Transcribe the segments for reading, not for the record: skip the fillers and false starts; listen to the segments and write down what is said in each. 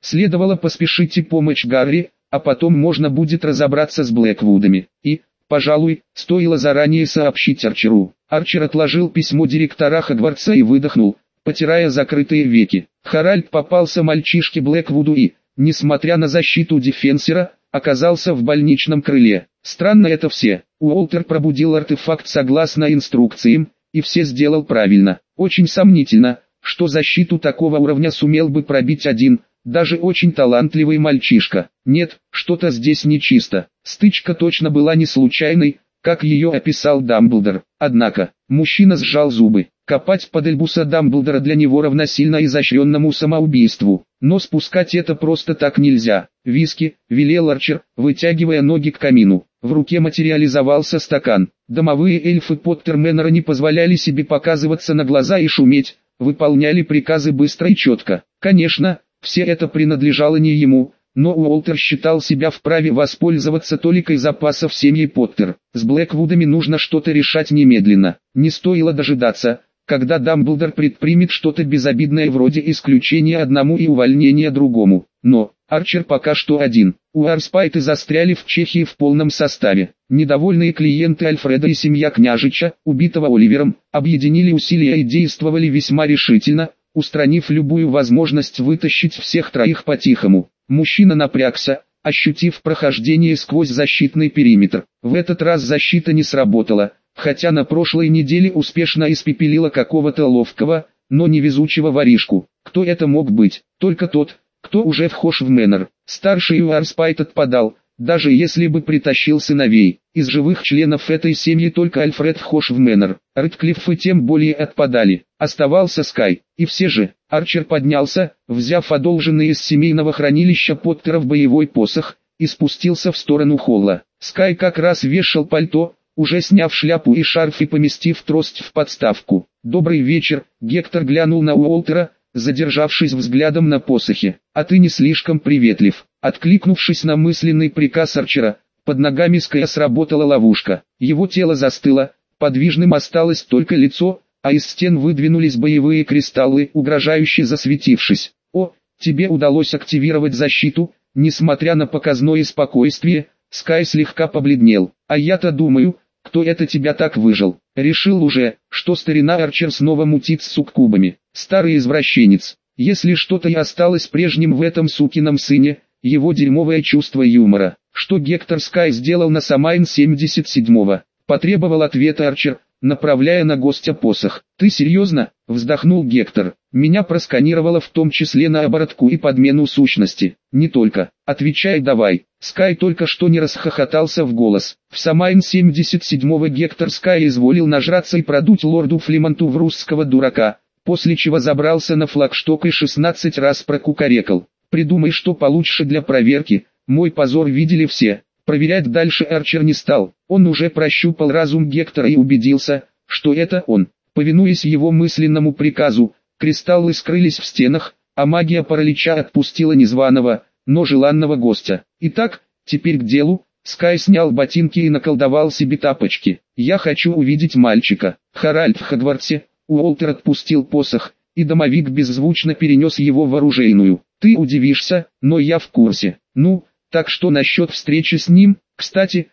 Следовало поспешить и помочь Гарри, а потом можно будет разобраться с Блэквудами. И, пожалуй, стоило заранее сообщить Арчеру. Арчер отложил письмо директора Хогвартса и выдохнул, потирая закрытые веки. Харальд попался мальчишке Блэквуду и, несмотря на защиту Дефенсера, оказался в больничном крыле. Странно это все. Уолтер пробудил артефакт согласно инструкциям, и все сделал правильно. Очень сомнительно, что защиту такого уровня сумел бы пробить один, даже очень талантливый мальчишка. Нет, что-то здесь нечисто. Стычка точно была не случайной, как ее описал Дамблдор. Однако, мужчина сжал зубы. Копать под Альбуса Дамблдора для него равносильно изощренному самоубийству. Но спускать это просто так нельзя. «Виски», — велел Арчер, вытягивая ноги к камину. В руке материализовался стакан. Домовые эльфы Поттерменера не позволяли себе показываться на глаза и шуметь, выполняли приказы быстро и четко. Конечно, все это принадлежало не ему, но Уолтер считал себя вправе воспользоваться толикой запасов семьи Поттер. С Блэквудами нужно что-то решать немедленно. Не стоило дожидаться, когда Дамблдор предпримет что-то безобидное вроде исключения одному и увольнения другому. Но Арчер пока что один. Уарспайты застряли в Чехии в полном составе. Недовольные клиенты Альфреда и семья княжича, убитого Оливером, объединили усилия и действовали весьма решительно, устранив любую возможность вытащить всех троих по-тихому. Мужчина напрягся, ощутив прохождение сквозь защитный периметр. В этот раз защита не сработала, хотя на прошлой неделе успешно испепелила какого-то ловкого, но невезучего воришку. Кто это мог быть? Только тот, кто уже вхож в Мэннер. Старший Уарспайт отпадал, даже если бы притащил сыновей. Из живых членов этой семьи только Альфред вхож в Мэннер. Рэдклиффы тем более отпадали. Оставался Скай. И все же, Арчер поднялся, взяв одолженный из семейного хранилища Поттеров боевой посох, и спустился в сторону холла. Скай как раз вешал пальто, уже сняв шляпу и шарф и поместив трость в подставку. «Добрый вечер», — Гектор глянул на Уолтера, задержавшись взглядом на посохе. «А ты не слишком приветлив». Откликнувшись на мысленный приказ Арчера, под ногами Ская сработала ловушка. Его тело застыло, подвижным осталось только лицо, а из стен выдвинулись боевые кристаллы, угрожающе засветившись. «О, тебе удалось активировать защиту», несмотря на показное спокойствие, Скай слегка побледнел. «А я-то думаю, кто это тебя так выжил? Решил уже, что старина Арчер снова мутит с суккубами. Старый извращенец. Если что-то и осталось прежним в этом сукином сыне, его дерьмовое чувство юмора. Что Гектор Скай сделал на Самайн 77-го?» Потребовал ответа Арчер, направляя на гостя посох. «Ты серьезно?» — вздохнул Гектор. «Меня просканировало в том числе на оборотку и подмену сущности». «Не только. Отвечай давай». Скай только что не расхохотался в голос. В Самайн 77-го Гектор Скай изволил нажраться и продуть лорду Флимонту в русского дурака, после чего забрался на флагшток и 16 раз прокукарекал. «Придумай что получше для проверки, мой позор видели все». Проверять дальше Арчер не стал. Он уже прощупал разум Гектора и убедился, что это он. Повинуясь его мысленному приказу, кристаллы скрылись в стенах, а магия паралича отпустила незваного, но желанного гостя. Итак, теперь к делу. Скай снял ботинки и наколдовал себе тапочки. «Я хочу увидеть мальчика». Харальд в Хогвартсе. Уолтер отпустил посох, и домовик беззвучно перенес его в оружейную. «Ты удивишься, но я в курсе. Ну, так что насчет встречи с ним? Кстати,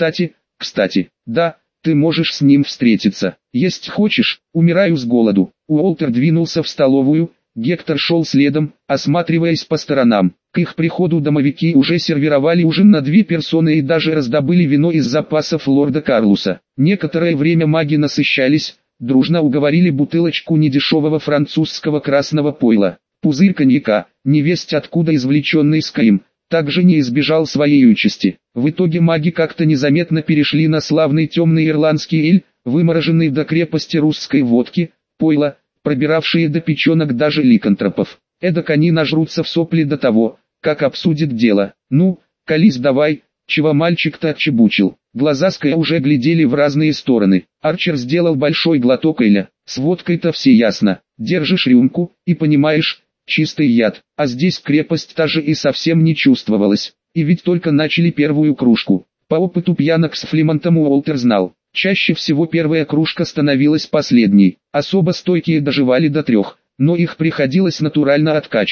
да, ты можешь с ним встретиться. Есть хочешь? Умираю с голоду». Уолтер двинулся в столовую, Гектор шел следом, осматриваясь по сторонам. К их приходу домовики уже сервировали ужин на 2 персоны и даже раздобыли вино из запасов лорда Карлуса. Некоторое время маги насыщались, дружно уговорили бутылочку недешевого французского красного пойла. Пузырь коньяка, невесть откуда извлеченный Скайм, также не избежал своей участи. В итоге маги как-то незаметно перешли на славный темный ирландский эль, вымороженный до крепости русской водки, пойло, пробиравшие до печенок даже ликантропов. Эдак они нажрутся в сопли до того, как обсудят дело. «Ну, колись давай, чего мальчик-то отчебучил». Глаза Ская уже глядели в разные стороны. Арчер сделал большой глоток эля. «С водкой-то все ясно. Держишь рюмку, и понимаешь, чистый яд, а здесь крепость та же и совсем не чувствовалась. И ведь только начали первую кружку». По опыту пьянок с Флимонтом Уолтер знал, чаще всего первая кружка становилась последней. Особо стойкие доживали до 3, но их приходилось натурально откачивать.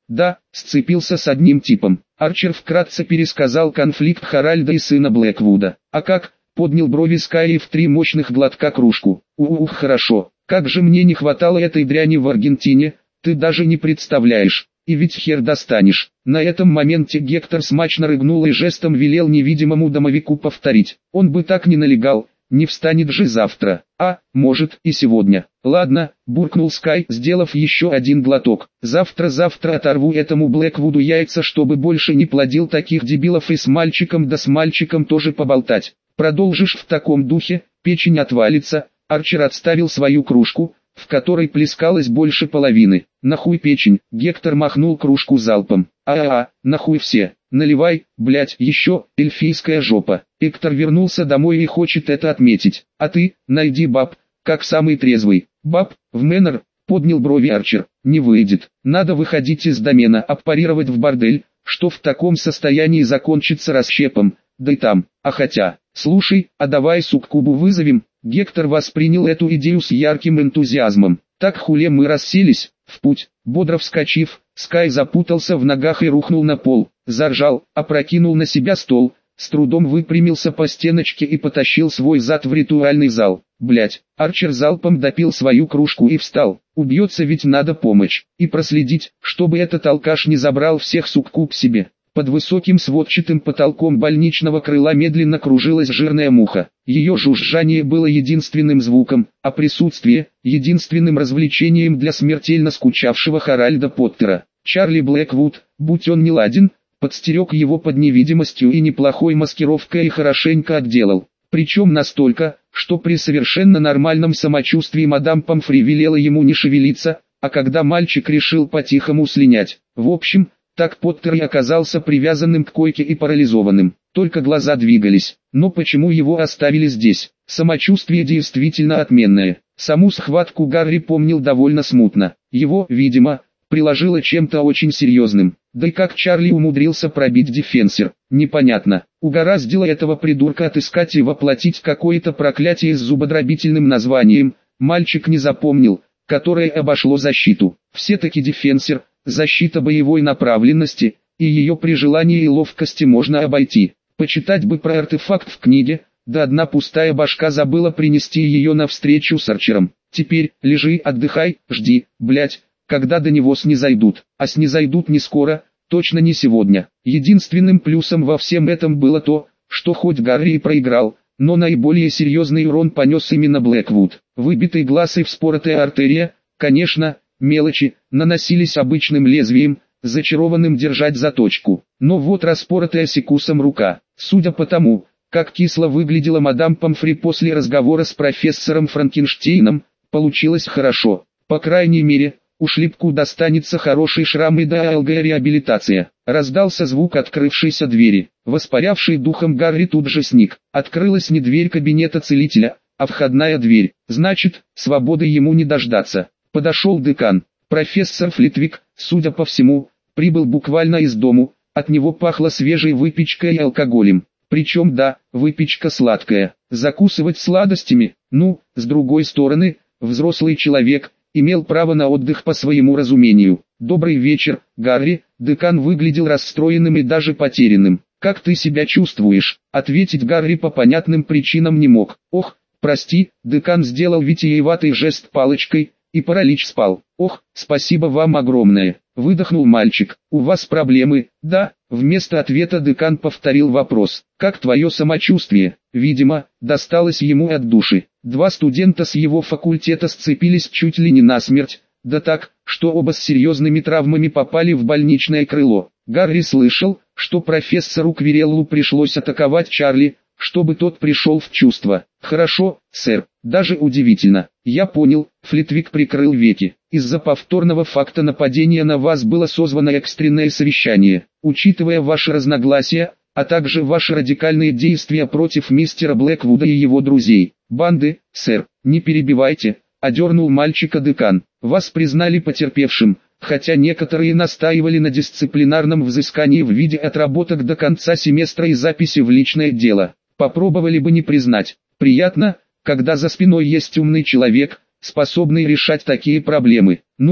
Да, сцепился с одним типом. Арчер вкратце пересказал конфликт Харальда и сына Блэквуда. А как? Поднял брови Скай и в 3 мощных глотка кружку. Ух, хорошо. Как же мне не хватало этой дряни в Аргентине, ты даже не представляешь. И ведь хер достанешь. На этом моменте Гектор смачно рыгнул и жестом велел невидимому домовику повторить. Он бы так не налегал, не встанет же завтра. А, может, и сегодня. Ладно, буркнул Скай, сделав еще один глоток. Завтра оторву этому Блэквуду яйца, чтобы больше не плодил таких дебилов, и с мальчиком тоже поболтать. Продолжишь в таком духе, печень отвалится. Арчер отставил свою кружку, в которой плескалось больше половины. Нахуй печень, Гектор махнул кружку залпом. Нахуй все. Наливай, блять, еще, эльфийская жопа. Эктор вернулся домой и хочет это отметить. А ты, найди баб, как самый трезвый. Баб, в Мэннер, поднял брови Арчер. Не выйдет. Надо выходить из домена, аппарировать в бордель, что в таком состоянии закончится расщепом. Да и там, хотя, слушай, а давай суккубу вызовем. Гектор воспринял эту идею с ярким энтузиазмом. Так хуле мы расселись, в путь. Бодро вскочив, Скай запутался в ногах и рухнул на пол. Заржал, опрокинул на себя стол, с трудом выпрямился по стеночке и потащил свой зад в ритуальный зал. Блять, Арчер залпом допил свою кружку и встал. Убьется, ведь надо помочь. И проследить, чтобы этот алкаш не забрал всех суккуб себе. Под высоким сводчатым потолком больничного крыла медленно кружилась жирная муха. Ее жужжание было единственным звуком, а присутствие – единственным развлечением для смертельно скучавшего Харальда Поттера. Чарли Блэквуд, будь он неладен, подстерег его под невидимостью и неплохой маскировкой и хорошенько отделал. Причем настолько, что при совершенно нормальном самочувствии мадам Помфри велела ему не шевелиться, а когда мальчик решил по-тихому слинять. В общем, так Поттер и оказался привязанным к койке и парализованным. Только глаза двигались. Но почему его оставили здесь? Самочувствие действительно отменное. Саму схватку Гарри помнил довольно смутно. Его, видимо, приложило чем-то очень серьезным. Да и как Чарли умудрился пробить дефенсер, непонятно. Угораздило этого придурка отыскать и воплотить какое-то проклятие с зубодробительным названием. Мальчик не запомнил, которое обошло защиту. Все-таки дефенсер – защита боевой направленности, и ее при желании и ловкости можно обойти. Почитать бы про артефакт в книге, да одна пустая башка забыла принести ее на встречу с Арчером. Теперь, лежи, отдыхай, жди, блять, когда до него снизойдут. А снизойдут не скоро, точно не сегодня. Единственным плюсом во всем этом было то, что хоть Гарри и проиграл, но наиболее серьезный урон понес именно Блэквуд. Выбитый глаз и вспоротая артерия, конечно, мелочи, наносились обычным лезвием, зачарованным держать заточку. Но вот распоротая секусом рука. Судя по тому, как кисло выглядела мадам Помфри после разговора с профессором Франкенштейном, получилось хорошо. По крайней мере, у шлепку достанется хороший шрам и долгая реабилитация. Раздался звук открывшейся двери. Воспарявший духом Гарри тут же сник. Открылась не дверь кабинета целителя, а входная дверь. Значит, свободы ему не дождаться. Подошел декан. Профессор Флитвик, судя по всему, прибыл буквально из дому. От него пахло свежей выпечкой и алкоголем. Причем да, выпечка сладкая. Закусывать сладостями, с другой стороны, взрослый человек имел право на отдых по своему разумению. «Добрый вечер, Гарри», декан выглядел расстроенным и даже потерянным. «Как ты себя чувствуешь?» Ответить Гарри по понятным причинам не мог. «Ох, прости», декан сделал витиеватый жест палочкой, и паралич спал. «Ох, спасибо вам огромное», выдохнул мальчик. «У вас проблемы?» «Да», вместо ответа декан повторил вопрос. «Как твое самочувствие?» Видимо, досталось ему от души. 2 студента с его факультета сцепились чуть ли не насмерть, да так, что оба с серьезными травмами попали в больничное крыло. Гарри слышал, что профессору Квиреллу пришлось атаковать Чарли, чтобы тот пришел в чувство. «Хорошо, сэр, даже удивительно. Я понял», Флитвик прикрыл веки. «Из-за повторного факта нападения на вас было созвано экстренное совещание. Учитывая ваши разногласия, а также ваши радикальные действия против мистера Блэквуда и его друзей, банды, сэр, не перебивайте», одернул мальчика декан. «Вас признали потерпевшим, хотя некоторые настаивали на дисциплинарном взыскании в виде отработок до конца семестра и записи в личное дело. Попробовали бы не признать. Приятно, когда за спиной есть умный человек, способный решать такие проблемы.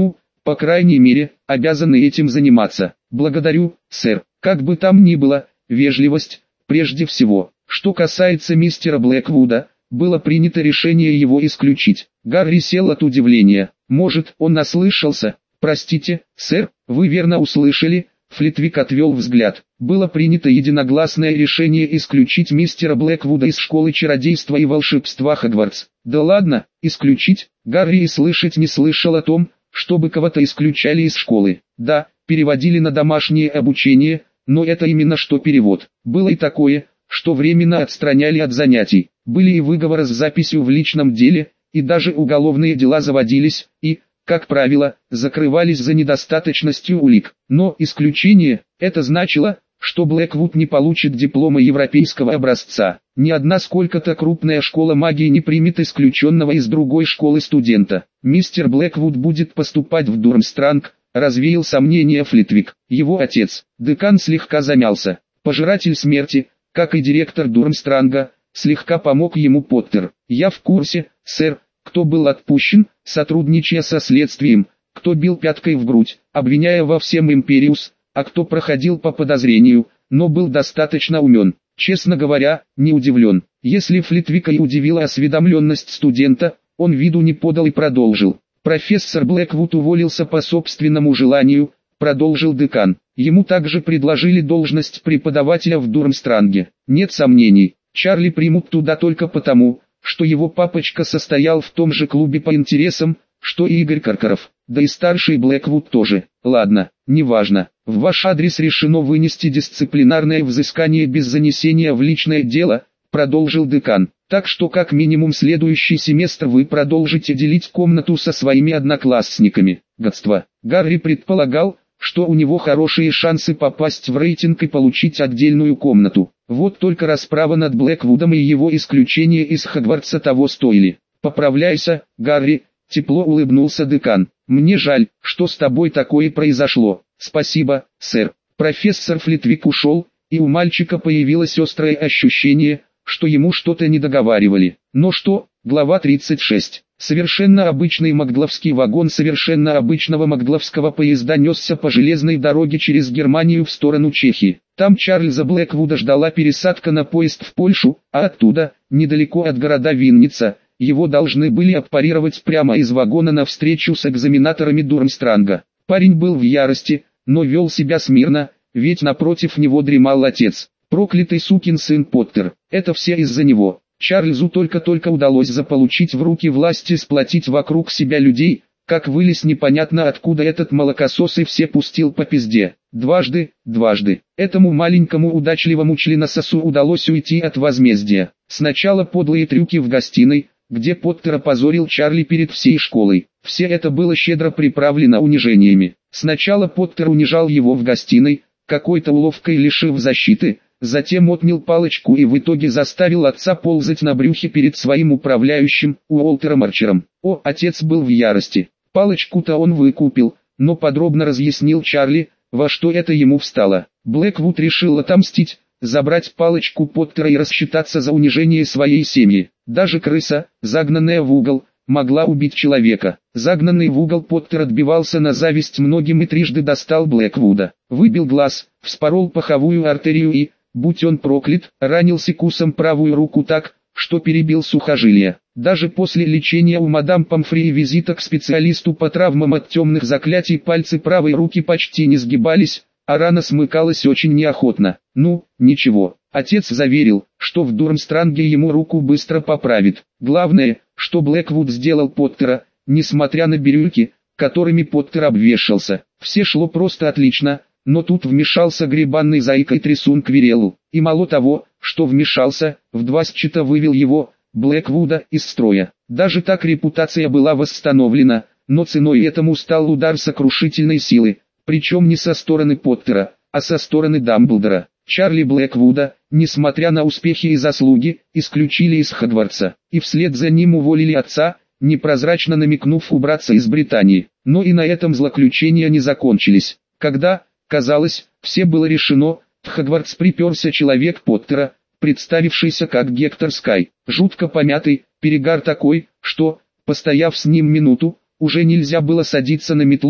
по крайней мере, обязаны этим заниматься. Благодарю, сэр. Как бы там ни было, вежливость, прежде всего. Что касается мистера Блэквуда, было принято решение его исключить. Гарри сел от удивления. Может, он наслышался? Простите, сэр, вы верно услышали. Флитвик отвел взгляд. Было принято единогласное решение исключить мистера Блэквуда из школы чародейства и волшебства Хогвартс. Да ладно, исключить? Гарри и слышать не слышал о том, чтобы кого-то исключали из школы. Да, переводили на домашнее обучение, но это именно что перевод. Было и такое, что временно отстраняли от занятий. Были и выговоры с записью в личном деле, и даже уголовные дела заводились, и, как правило, закрывались за недостаточностью улик. Но исключение, это значило, что Блэквуд не получит диплома европейского образца. Ни одна сколько-то крупная школа магии не примет исключенного из другой школы студента. Мистер Блэквуд будет поступать в Дурмстранг, развеял сомнения Флитвик. Его отец, декан, слегка замялся. Пожиратель смерти, как и директор Дурмстранга, слегка помог ему Поттер. Я в курсе, сэр, кто был отпущен, сотрудничая со следствием, кто бил пяткой в грудь, обвиняя во всем Империус, а кто проходил по подозрению, но был достаточно умен. Честно говоря, не удивлен. Если Флитвика и удивила осведомленность студента, он виду не подал и продолжил. Профессор Блэквуд уволился по собственному желанию, продолжил декан. Ему также предложили должность преподавателя в Дурмстранге. Нет сомнений, Чарли примут туда только потому, что его папочка состоял в том же клубе по интересам, что и Игорь Каркаров, да и старший Блэквуд тоже. Ладно, неважно, в ваш адрес решено вынести дисциплинарное взыскание без занесения в личное дело, продолжил декан. Так что как минимум следующий семестр вы продолжите делить комнату со своими одноклассниками. Гадство. Гарри предполагал, что у него хорошие шансы попасть в рейтинг и получить отдельную комнату. Вот только расправа над Блэквудом и его исключение из Хогвартса того стоили. «Поправляйся, Гарри», — тепло улыбнулся декан. «Мне жаль, что с тобой такое произошло». «Спасибо, сэр». Профессор Флитвик ушел, и у мальчика появилось острое ощущение, что ему что-то недоговаривали. Но что? Глава 36. Совершенно обычный магловский вагон совершенно обычного магловского поезда несся по железной дороге через Германию в сторону Чехии. Там Чарльза Блэквуда ждала пересадка на поезд в Польшу, а оттуда, недалеко от города Винница, его должны были аппарировать прямо из вагона навстречу с экзаменаторами Дурмстранга. Парень был в ярости, но вел себя смирно, ведь напротив него дремал отец. Проклятый сукин сын Поттер, это все из-за него. Чарльзу только-только удалось заполучить в руки власть и сплотить вокруг себя людей, как вылез непонятно откуда этот молокосос и все пустил по пизде. Дважды. Этому маленькому удачливому членососу удалось уйти от возмездия. Сначала подлые трюки в гостиной, где Поттер опозорил Чарли перед всей школой. Все это было щедро приправлено унижениями. Сначала Поттер унижал его в гостиной, какой-то уловкой лишив защиты, затем отнял палочку и в итоге заставил отца ползать на брюхе перед своим управляющим, Уолтером Арчером. Отец был в ярости. Палочку-то он выкупил, но подробно разъяснил Чарли, во что это ему встало. Блэквуд решил отомстить, забрать палочку Поттера и рассчитаться за унижение своей семьи. Даже крыса, загнанная в угол, могла убить человека. Загнанный в угол Поттер отбивался на зависть многим и трижды достал Блэквуда. Выбил глаз, вспорол паховую артерию и, будь он проклят, ранил секусом правую руку так, что перебил сухожилия. Даже после лечения у мадам Помфри и визита к специалисту по травмам от темных заклятий пальцы правой руки почти не сгибались, а рана смыкалась очень неохотно. Ну, ничего, отец заверил, что в Дурмстранге ему руку быстро поправит. Главное, что Блэквуд сделал Поттера, несмотря на бирюльки, которыми Поттер обвешался. Все шло просто отлично, но тут вмешался гребанный заикой трясун Квиреллу. И мало того, что вмешался, в 2 счета вывел его, Блэквуда, из строя. Даже так репутация была восстановлена, но ценой этому стал удар сокрушительной силы, причем не со стороны Поттера, а со стороны Дамблдора. Чарли Блэквуда, несмотря на успехи и заслуги, исключили из Хогвартса, и вслед за ним уволили отца, непрозрачно намекнув убраться из Британии. Но и на этом злоключения не закончились. Когда, казалось, все было решено, в Хогвартс приперся человек Поттера, представившийся как Гектор Скай, жутко помятый, перегар такой, что, постояв с ним минуту, уже нельзя было садиться на метлу,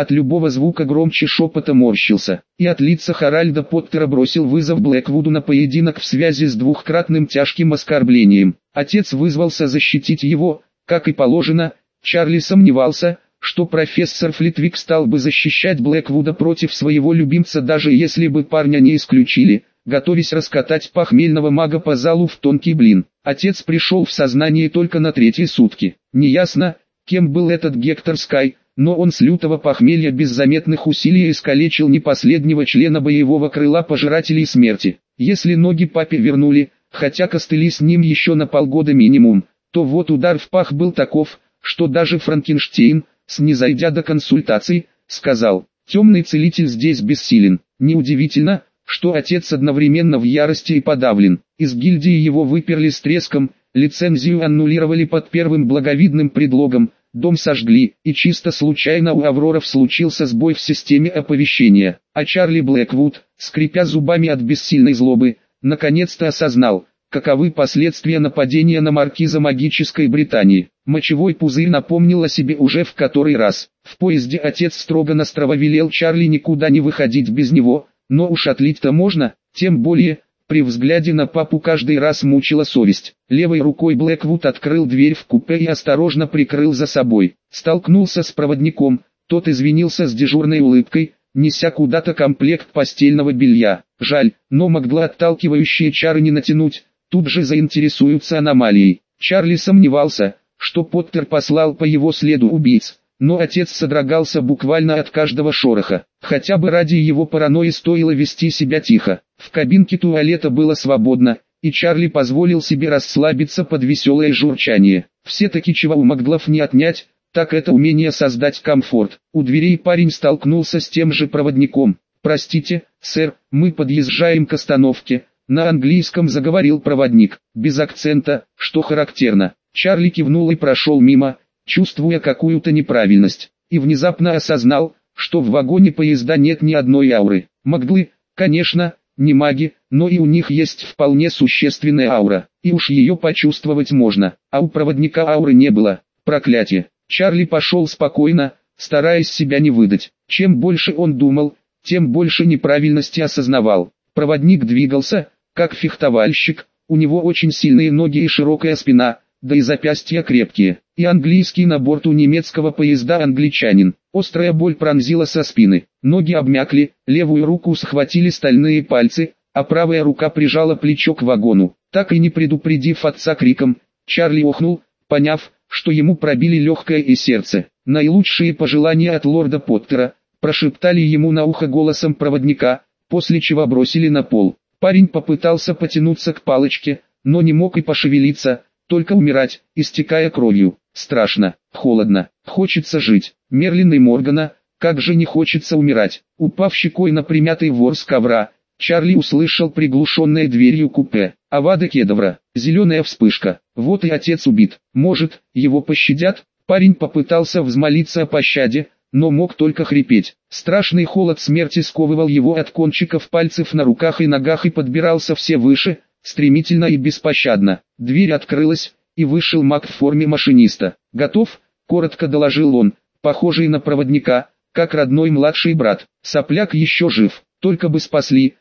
от любого звука громче шепота морщился, и от лица Харальда Поттера бросил вызов Блэквуду на поединок в связи с двухкратным тяжким оскорблением. Отец вызвался защитить его, как и положено. Чарли сомневался, что профессор Флитвик стал бы защищать Блэквуда против своего любимца, даже если бы парня не исключили, готовясь раскатать похмельного мага по залу в тонкий блин. Отец пришел в сознание только на третьи сутки. Неясно, кем был этот Гектор Скай, но он с лютого похмелья без заметных усилий искалечил не последнего члена боевого крыла пожирателей смерти. Если ноги папе вернули, хотя костыли с ним еще на полгода минимум, то вот удар в пах был таков, что даже Франкенштейн, снизойдя до консультаций, сказал: «Темный целитель здесь бессилен». Неудивительно, что отец одновременно в ярости и подавлен. Из гильдии его выперли с треском, лицензию аннулировали под первым благовидным предлогом, дом сожгли, и чисто случайно у Авроров случился сбой в системе оповещения. А Чарли Блэквуд, скрипя зубами от бессильной злобы, наконец-то осознал, каковы последствия нападения на маркиза магической Британии. Мочевой пузырь напомнил о себе уже в который раз. В поезде отец строго-настрого велел Чарли никуда не выходить без него, но уж отлить-то можно, тем более, при взгляде на папу каждый раз мучила совесть. Левой рукой Блэквуд открыл дверь в купе и осторожно прикрыл за собой. Столкнулся с проводником, тот извинился с дежурной улыбкой, неся куда-то комплект постельного белья. Жаль, но могла отталкивающие чары не натянуть, тут же заинтересуются аномалией. Чарли сомневался, что Поттер послал по его следу убийц, но отец содрогался буквально от каждого шороха. Хотя бы ради его паранойи стоило вести себя тихо. В кабинке туалета было свободно, и Чарли позволил себе расслабиться под веселое журчание. Все-таки чего у Макглов не отнять, так это умение создать комфорт. У дверей парень столкнулся с тем же проводником. «Простите, сэр, мы подъезжаем к остановке», — на английском заговорил проводник, без акцента, что характерно. Чарли кивнул и прошел мимо, чувствуя какую-то неправильность, и внезапно осознал, что в вагоне поезда нет ни одной ауры. Макглы, конечно, не маги, но и у них есть вполне существенная аура, и уж ее почувствовать можно, а у проводника ауры не было. Проклятие. Чарли пошел спокойно, стараясь себя не выдать. Чем больше он думал, тем больше неправильности осознавал. Проводник двигался, как фехтовальщик, у него очень сильные ноги и широкая спина, да и запястья крепкие, и английский на борту немецкого поезда англичанин. Острая боль пронзила со спины, ноги обмякли, левую руку схватили стальные пальцы, а правая рука прижала плечо к вагону. Так и не предупредив отца криком, Чарли охнул, поняв, что ему пробили легкое и сердце. «Наилучшие пожелания от лорда Поттера», прошептали ему на ухо голосом проводника, после чего бросили на пол. Парень попытался потянуться к палочке, но не мог и пошевелиться, только умирать, истекая кровью. Страшно, холодно, хочется жить. Мерлин и Моргана, как же не хочется умирать. Упав щекой на примятый ворс ковра, Чарли услышал приглушенное дверью купе. Авада Кедавра, зеленая вспышка. Вот и отец убит. Может, его пощадят? Парень попытался взмолиться о пощаде, но мог только хрипеть. Страшный холод смерти сковывал его от кончиков пальцев на руках и ногах и подбирался все выше, стремительно и беспощадно. Дверь открылась, и вышел маг в форме машиниста. «Готов?» — коротко доложил он, похожий на проводника, как родной младший брат. Сопляк еще жив, только бы спасли,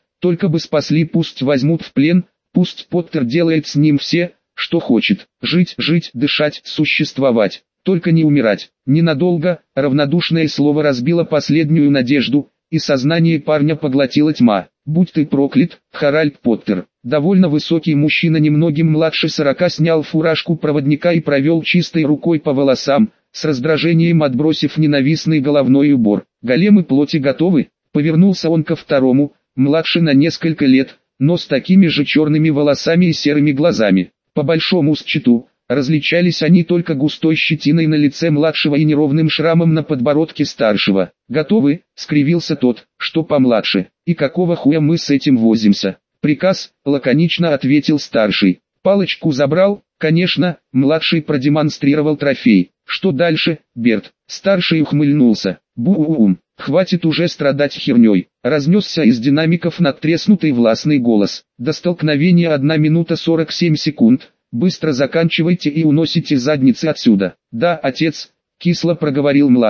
пусть возьмут в плен, пусть Поттер делает с ним все, что хочет. Жить, дышать, существовать. Только не умирать. Ненадолго, равнодушное слово разбило последнюю надежду, и сознание парня поглотила тьма. «Будь ты проклят, Харальд Поттер». Довольно высокий мужчина, немногим младше 40, снял фуражку проводника и провел чистой рукой по волосам, с раздражением отбросив ненавистный головной убор. «Големы плоти готовы?» Повернулся он ко второму, младше на несколько лет, но с такими же черными волосами и серыми глазами. По большому счету, различались они только густой щетиной на лице младшего и неровным шрамом на подбородке старшего. «Готовы?» — скривился тот, что помладше. «И какого хуя мы с этим возимся?» «Приказ», — лаконично ответил старший. «Палочку забрал?» «Конечно», — младший продемонстрировал трофей. «Что дальше, Берт?» Старший ухмыльнулся. «Бу-у-ум, хватит уже страдать херней», — разнесся из динамиков надтреснутый властный голос. «До столкновения 1 минута 47 секунд. Быстро заканчивайте и уносите задницы отсюда». «Да, отец», — кисло проговорил младший.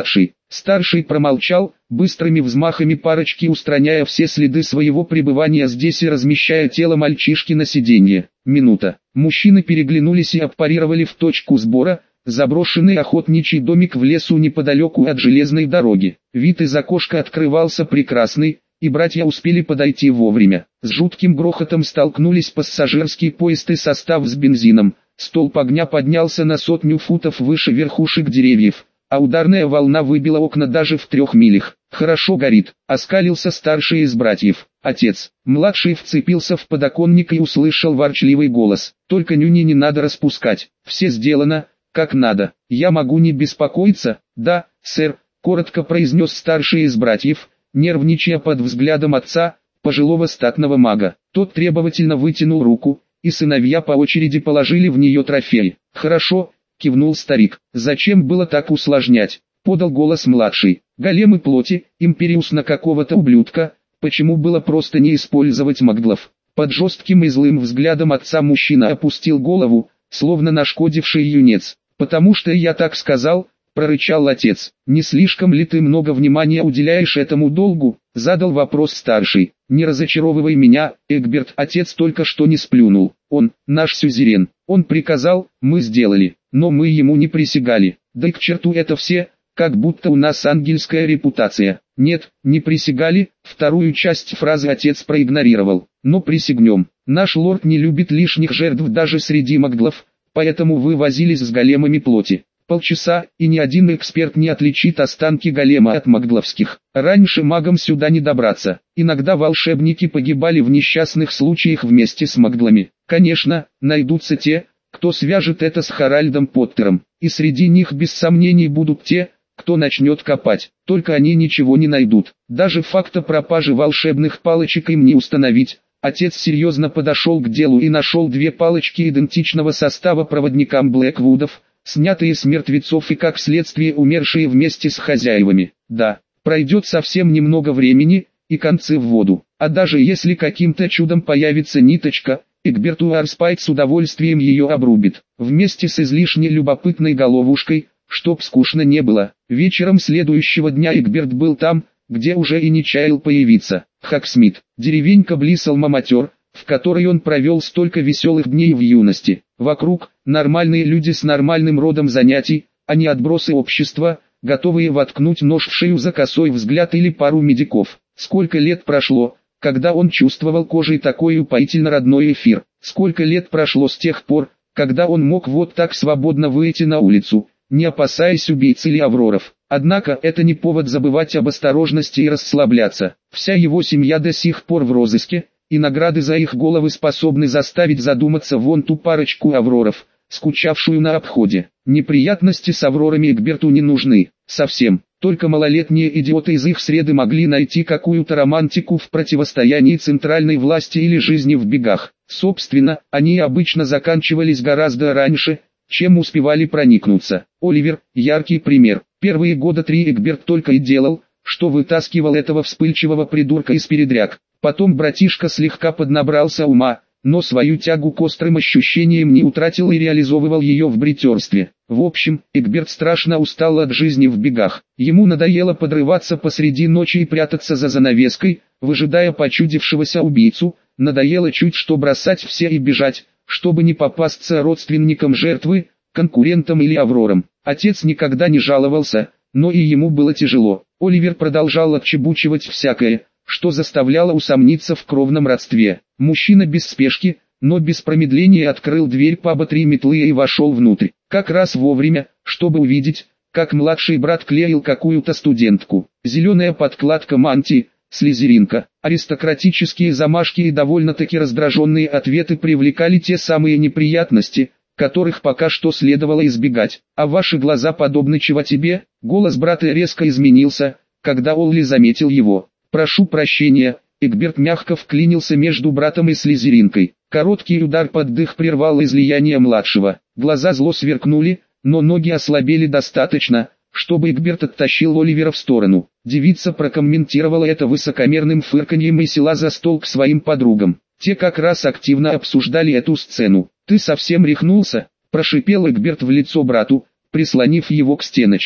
Старший промолчал, быстрыми взмахами парочки устраняя все следы своего пребывания здесь и размещая тело мальчишки на сиденье. Минута. Мужчины переглянулись и аппарировали в точку сбора, заброшенный охотничий домик в лесу неподалеку от железной дороги. Вид из окошка открывался прекрасный, и братья успели подойти вовремя. С жутким грохотом столкнулись пассажирский поезд и состав с бензином. Столб огня поднялся на 100 футов выше верхушек деревьев, а ударная волна выбила окна даже в 3 милях. «Хорошо горит», — оскалился старший из братьев. Отец. Младший вцепился в подоконник и услышал ворчливый голос. «Только нюни не надо распускать, все сделано, как надо. Я могу не беспокоиться?» «Да, сэр», — коротко произнес старший из братьев, нервничая под взглядом отца, пожилого статного мага. Тот требовательно вытянул руку, и сыновья по очереди положили в нее трофеи. «Хорошо», — кивнул старик. «Зачем было так усложнять?» — подал голос младший. «Големы плоти, империус на какого-то ублюдка, почему было просто не использовать магдлов?» Под жестким и злым взглядом отца мужчина опустил голову, словно нашкодивший юнец. «Потому что я так сказал», — прорычал отец. «Не слишком ли ты много внимания уделяешь этому долгу?» — задал вопрос старший. «Не разочаровывай меня, Эгберт». Отец только что не сплюнул. «Он, наш сюзерен. Он приказал, мы сделали, но мы ему не присягали. Да и к черту это все, как будто у нас ангельская репутация». «Нет, не присягали», вторую часть фразы отец проигнорировал. «Но присягнем. Наш лорд не любит лишних жертв даже среди магдлов, поэтому вы возились с големами плоти. Полчаса, и ни один эксперт не отличит останки голема от магдловских. Раньше магам сюда не добраться. Иногда волшебники погибали в несчастных случаях вместе с магдлами. Конечно, найдутся те, кто свяжет это с Харальдом Поттером, и среди них без сомнений будут те, кто начнет копать. Только они ничего не найдут. Даже факта пропажи волшебных палочек им не установить». Отец серьезно подошел к делу и нашел 2 палочки идентичного состава проводникам Блэквудов, снятые с мертвецов и как следствие умершие вместе с хозяевами. Да, пройдет совсем немного времени, и концы в воду. А даже если каким-то чудом появится ниточка, Эгберт Уарспайт с удовольствием ее обрубит, вместе с излишне любопытной головушкой, чтоб скучно не было. Вечером следующего дня Эгберт был там, где уже и не чаял появиться. Хаксмит, деревенька близ Алмаматер, в которой он провел столько веселых дней в юности. Вокруг нормальные люди с нормальным родом занятий, а не отбросы общества, готовые воткнуть нож в шею за косой взгляд или пару медиков. Сколько лет прошло, когда он чувствовал кожей такой упоительно родной эфир. Сколько лет прошло с тех пор, когда он мог вот так свободно выйти на улицу, не опасаясь убийц или авроров. Однако это не повод забывать об осторожности и расслабляться. Вся его семья до сих пор в розыске, и награды за их головы способны заставить задуматься вон ту парочку авроров, скучавшую на обходе. Неприятности с аврорами Эгберту не нужны, совсем. Только малолетние идиоты из их среды могли найти какую-то романтику в противостоянии центральной власти или жизни в бегах. Собственно, они обычно заканчивались гораздо раньше, чем успевали проникнуться. Оливер – яркий пример. Первые года 3 Эгберт только и делал, что вытаскивал этого вспыльчивого придурка из передряг. Потом братишка слегка поднабрался ума, но свою тягу к острым ощущениям не утратил и реализовывал ее в бритерстве. В общем, Эгберт страшно устал от жизни в бегах. Ему надоело подрываться посреди ночи и прятаться за занавеской, выжидая почудившегося убийцу, надоело чуть что бросать все и бежать, чтобы не попасться родственникам жертвы, конкурентам или аврорам. Отец никогда не жаловался, но и ему было тяжело. Оливер продолжал отчебучивать всякое, что заставляло усомниться в кровном родстве. Мужчина без спешки, но без промедления открыл дверь паба «Три метлы» и вошел внутрь. Как раз вовремя, чтобы увидеть, как младший брат клеил какую-то студентку. Зеленая подкладка мантии, слизеринка, аристократические замашки и довольно-таки раздраженные ответы привлекали те самые неприятности, которых пока что следовало избегать. «А ваши глаза подобны чего тебе?» Голос брата резко изменился, когда Олли заметил его. «Прошу прощения», Эгберт мягко вклинился между братом и слизеринкой. Короткий удар под дых прервал излияние младшего. Глаза зло сверкнули, но ноги ослабели достаточно, чтобы Эгберт оттащил Оливера в сторону. Девица прокомментировала это высокомерным фырканьем и села за стол к своим подругам. Те как раз активно обсуждали эту сцену. «Ты совсем рехнулся?» – прошипел Эгберт в лицо брату, прислонив его к стеночке.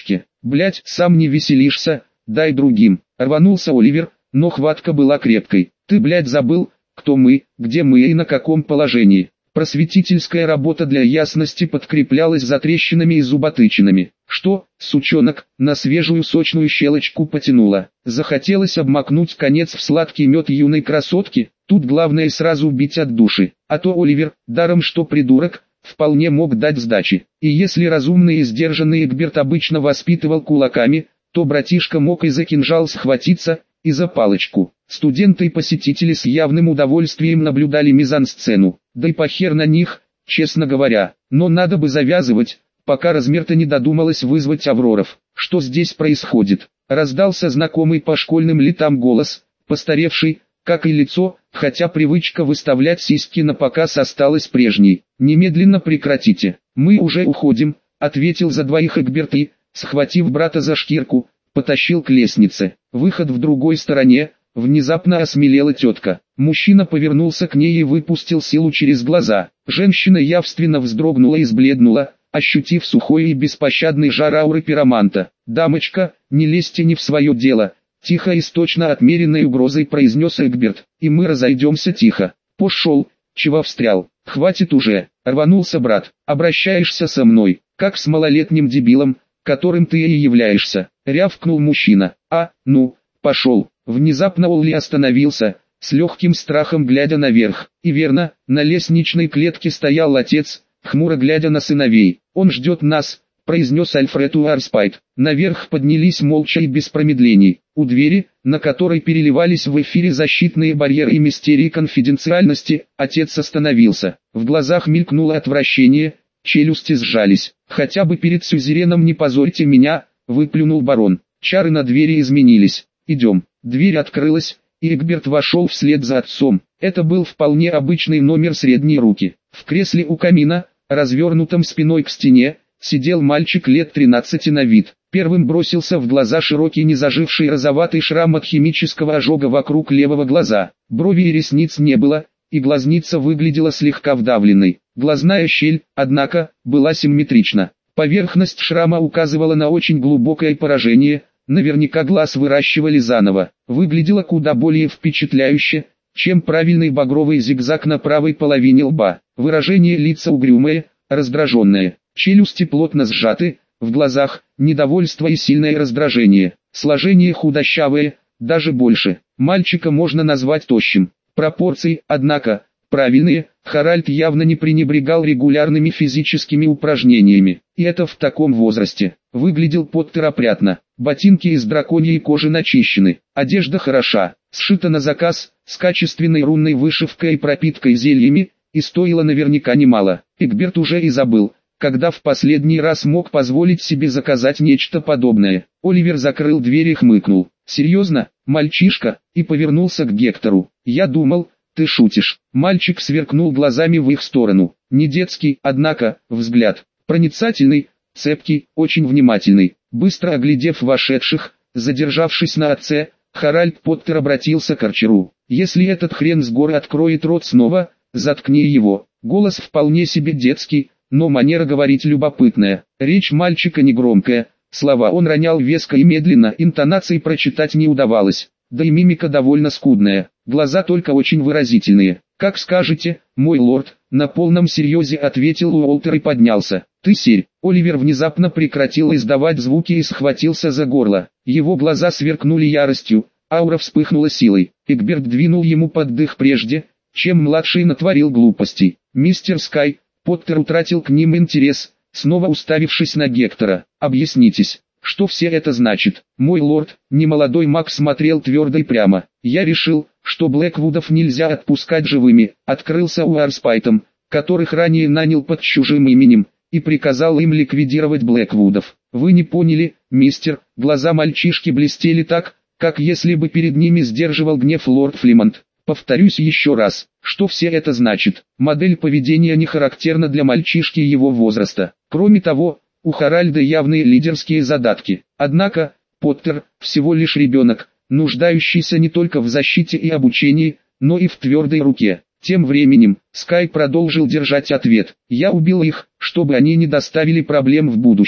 Блять, сам не веселишься, дай другим. Рванулся Оливер, но хватка была крепкой. Ты, блять, забыл, кто мы, где мы и на каком положении. Просветительская работа для ясности подкреплялась затрещинами и зуботычинами. Что, сучонок, на свежую сочную щелочку потянуло. Захотелось обмакнуть конец в сладкий мед юной красотки. Тут главное сразу бить от души. А то Оливер, даром что придурок, вполне мог дать сдачи. И если разумный и сдержанный Эгберт обычно воспитывал кулаками, то братишка мог и за кинжал схватиться, и за палочку. Студенты и посетители с явным удовольствием наблюдали мизансцену. Да и похер на них, честно говоря. Но надо бы завязывать, пока Размерта не додумалась вызвать Авроров. Что здесь происходит? Раздался знакомый по школьным летам голос, постаревший, как и лицо, хотя привычка выставлять сиськи на показ осталась прежней. «Немедленно прекратите, мы уже уходим», — ответил за двоих Эгберт и, схватив брата за шкирку, потащил к лестнице. Выход в другой стороне. Внезапно осмелела тетка. Мужчина повернулся к ней и выпустил силу через глаза. Женщина явственно вздрогнула и сбледнула, ощутив сухой и беспощадный жар ауры пироманта. «Дамочка, не лезьте не в свое дело», — тихо и с точно отмеренной угрозой произнес Эгберт. «И мы разойдемся тихо». «Пошел, чего встрял? Хватит уже», — рванулся брат. «Обращаешься со мной, как с малолетним дебилом, которым ты и являешься», — рявкнул мужчина. «Ну, пошел». Внезапно Олли остановился, с легким страхом глядя наверх. И верно, на лестничной клетке стоял отец, хмуро глядя на сыновей. «Он ждет нас», — произнес Альфред Уарспайт. Наверх поднялись молча и без промедлений. У двери, на которой переливались в эфире защитные барьеры и мистерии конфиденциальности, отец остановился. В глазах мелькнуло отвращение, челюсти сжались. «Хотя бы перед сюзереном не позорьте меня», — выплюнул барон. Чары на двери изменились. «Идем». Дверь открылась, и Эгберт вошел вслед за отцом. Это был вполне обычный номер средней руки. В кресле у камина, развернутом спиной к стене, сидел мальчик лет 13 на вид. Первым бросился в глаза широкий незаживший розоватый шрам от химического ожога вокруг левого глаза. Брови и ресниц не было, и глазница выглядела слегка вдавленной. Глазная щель, однако, была симметрична. Поверхность шрама указывала на очень глубокое поражение. Наверняка глаз выращивали заново. Выглядело куда более впечатляюще, чем правильный багровый зигзаг на правой половине лба. Выражение лица угрюмое, раздраженное. Челюсти плотно сжаты, в глазах недовольство и сильное раздражение. Сложение худощавое, даже больше. Мальчика можно назвать тощим. Пропорции, однако, правильные. Харальд явно не пренебрегал регулярными физическими упражнениями. И это в таком возрасте. Выглядел Поттер опрятно. Ботинки из драконьей кожи начищены. Одежда хороша, сшита на заказ, с качественной рунной вышивкой и пропиткой зельями, и стоила наверняка немало. Эгберт уже и забыл, когда в последний раз мог позволить себе заказать нечто подобное. Оливер закрыл дверь и хмыкнул. «Серьезно, мальчишка?» И повернулся к Гектору. «Я думал, ты шутишь». Мальчик сверкнул глазами в их сторону. Не детский, однако, взгляд. Проницательный, цепкий, очень внимательный. Быстро оглядев вошедших, задержавшись на отце, Харальд Поттер обратился к Арчеру. «Если этот хрен с горы откроет рот снова, заткни его». Голос вполне себе детский, но манера говорить любопытная. Речь мальчика негромкая, слова он ронял веско и медленно, интонаций прочитать не удавалось. Да и мимика довольно скудная, глаза только очень выразительные. «Как скажете, мой лорд», — на полном серьезе ответил Уолтер и поднялся. «Ты серь». Оливер внезапно прекратил издавать звуки и схватился за горло. Его глаза сверкнули яростью, аура вспыхнула силой. Эгберт двинул ему под дых прежде, чем младший натворил глупостей. «Мистер Скай», Поттер утратил к ним интерес, снова уставившись на Гектора. «Объяснитесь, что все это значит?» «Мой лорд», немолодой маг смотрел твердо и прямо. «Я решил, что Блэквудов нельзя отпускать живыми», открылся Уарспайтом, которых ранее нанял под чужим именем, и приказал им ликвидировать Блэквудов. «Вы не поняли, мистер», глаза мальчишки блестели так, как если бы перед ними сдерживал гнев лорд Флимонт. «Повторюсь еще раз, что все это значит. Модель поведения не характерна для мальчишки его возраста. Кроме того, у Харальда явные лидерские задатки. Однако, Поттер всего лишь ребенок, нуждающийся не только в защите и обучении, но и в твердой руке». Тем временем, Скай продолжил держать ответ. «Я убил их, чтобы они не доставили проблем в будущем.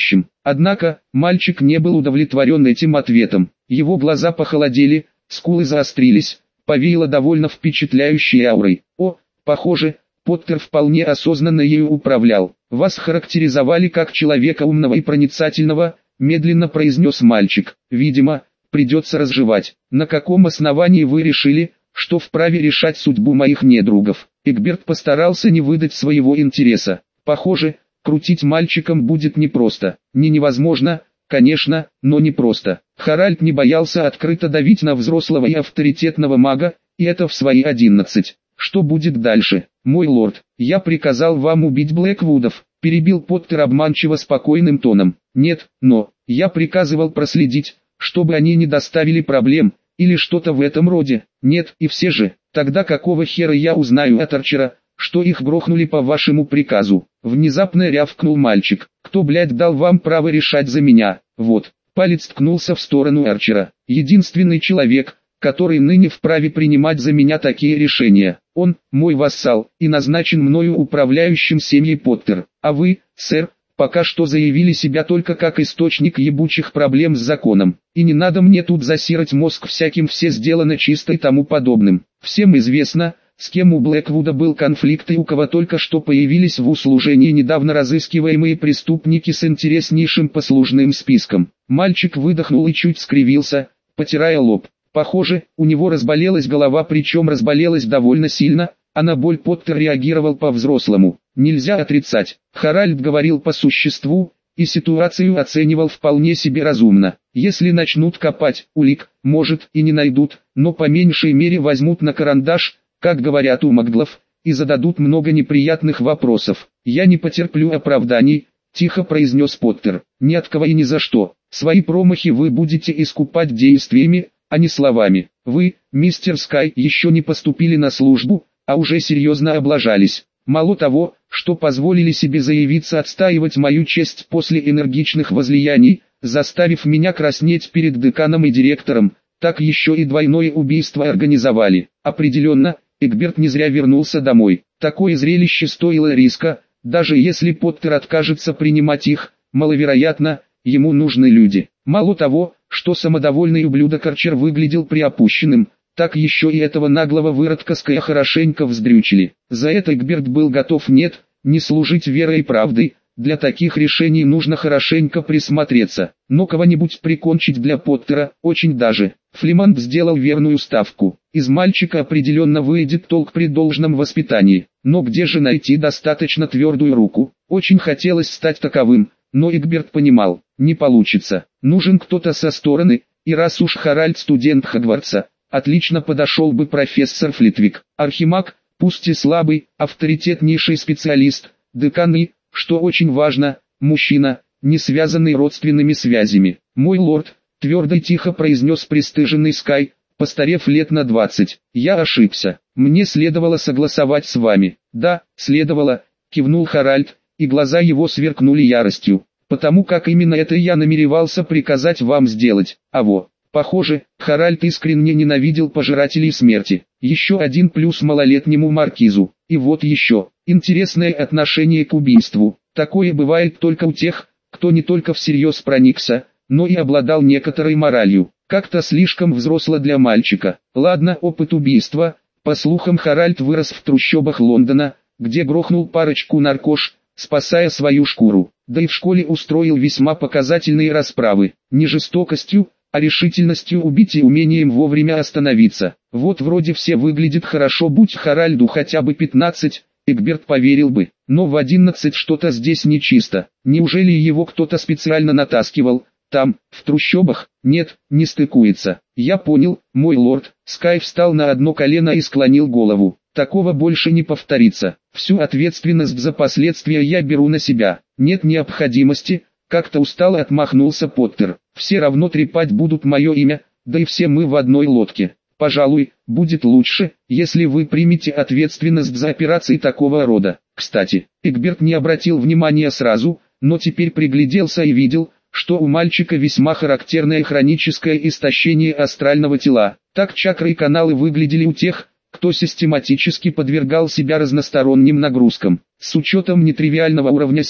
Однако, мальчик не был удовлетворен этим ответом. Его глаза похолодели, скулы заострились, повеяло довольно впечатляющей аурой. О, похоже, Поттер вполне осознанно ею управлял. Вас характеризовали как человека умного и проницательного, медленно произнес мальчик. Видимо, придется разжевать. На каком основании вы решили, что вправе решать судьбу моих недругов? Эгберт постарался не выдать своего интереса. Похоже, крутить мальчиком будет непросто. Не невозможно, конечно, но непросто. Харальд не боялся открыто давить на взрослого и авторитетного мага, и это в свои 11. Что будет дальше? Мой лорд, я приказал вам убить Блэквудов, перебил Поттер обманчиво спокойным тоном. Нет, но, я приказывал проследить, чтобы они не доставили проблем, или что-то в этом роде. Нет, и все же, тогда какого хера я узнаю от Арчера, что их грохнули по вашему приказу? Внезапно рявкнул мальчик. Кто, блядь, дал вам право решать за меня? Вот, палец ткнулся в сторону Арчера. Единственный человек, который ныне вправе принимать за меня такие решения. Он, мой вассал, и назначен мною управляющим семьей Поттер. А вы, сэр, пока что заявили себя только как источник ебучих проблем с законом. И не надо мне тут засирать мозг всяким «все сделано чисто» и тому подобным. Всем известно, с кем у Блэквуда был конфликт и у кого только что появились в услужении недавно разыскиваемые преступники с интереснейшим послужным списком. Мальчик выдохнул и чуть скривился, потирая лоб. Похоже, у него разболелась голова, причем разболелась довольно сильно, а на боль Поттер реагировал по-взрослому. Нельзя отрицать, Харальд говорил по существу, и ситуацию оценивал вполне себе разумно. Если начнут копать, улик, может, и не найдут, но по меньшей мере возьмут на карандаш, как говорят у маглов, и зададут много неприятных вопросов. «Я не потерплю оправданий», — тихо произнес Поттер. «Ни от кого и ни за что. Свои промахи вы будете искупать действиями, а не словами. Вы, мистер Скай, еще не поступили на службу, а уже серьезно облажались. Мало того, что позволили себе заявиться отстаивать мою честь после энергичных возлияний, заставив меня краснеть перед деканом и директором, так еще и двойное убийство организовали. Определенно, Эгберт не зря вернулся домой. Такое зрелище стоило риска, даже если Поттер откажется принимать их, маловероятно, ему нужны люди. Мало того, что самодовольный ублюдок Арчер выглядел приопущенным, так еще и этого наглого выродка Ская хорошенько вздрючили. За это Эгберт был готов не служить верой и правдой, для таких решений нужно хорошенько присмотреться, но кого-нибудь прикончить для Поттера, очень даже. Флиманг сделал верную ставку. Из мальчика определенно выйдет толк при должном воспитании, но где же найти достаточно твердую руку? Очень хотелось стать таковым, но Эгберт понимал, не получится. Нужен кто-то со стороны, и раз уж Харальд студент Хогвартса, отлично подошел бы профессор Флитвик. Архимаг, пусть и слабый, авторитетнейший специалист, декан и, что очень важно, мужчина, не связанный родственными связями. «Мой лорд», — твердо и тихо произнес пристыженный Скай, постарев лет на 20. «Я ошибся. Мне следовало согласовать с вами». «Да, следовало», — кивнул Харальд, и глаза его сверкнули яростью. «Потому как именно это я намеревался приказать вам сделать. Похоже, Харальд искренне ненавидел пожирателей смерти. Еще один плюс малолетнему маркизу. И вот еще, интересное отношение к убийству. Такое бывает только у тех, кто не только всерьез проникся, но и обладал некоторой моралью. Как-то слишком взросло для мальчика. Ладно, опыт убийства. По слухам, Харальд вырос в трущобах Лондона, где грохнул парочку наркош, спасая свою шкуру. Да и в школе устроил весьма показательные расправы. Не жестокостью, а решительностью убить и умением вовремя остановиться. Вот вроде все выглядит хорошо, будь Харальду хотя бы 15, Эгберт поверил бы. Но в 11 что-то здесь нечисто. Неужели его кто-то специально натаскивал? Там, в трущобах? Нет, не стыкуется. Я понял, мой лорд. Скай встал на одно колено и склонил голову. Такого больше не повторится. Всю ответственность за последствия я беру на себя. Нет необходимости. Как-то устало отмахнулся Поттер. Все равно трепать будут мое имя, да и все мы в одной лодке. Пожалуй, будет лучше, если вы примете ответственность за операции такого рода. Кстати, Эгберт не обратил внимания сразу, но теперь пригляделся и видел, что у мальчика весьма характерное хроническое истощение астрального тела. Так чакры и каналы выглядели у тех, кто систематически подвергал себя разносторонним нагрузкам. С учетом нетривиального уровня сил,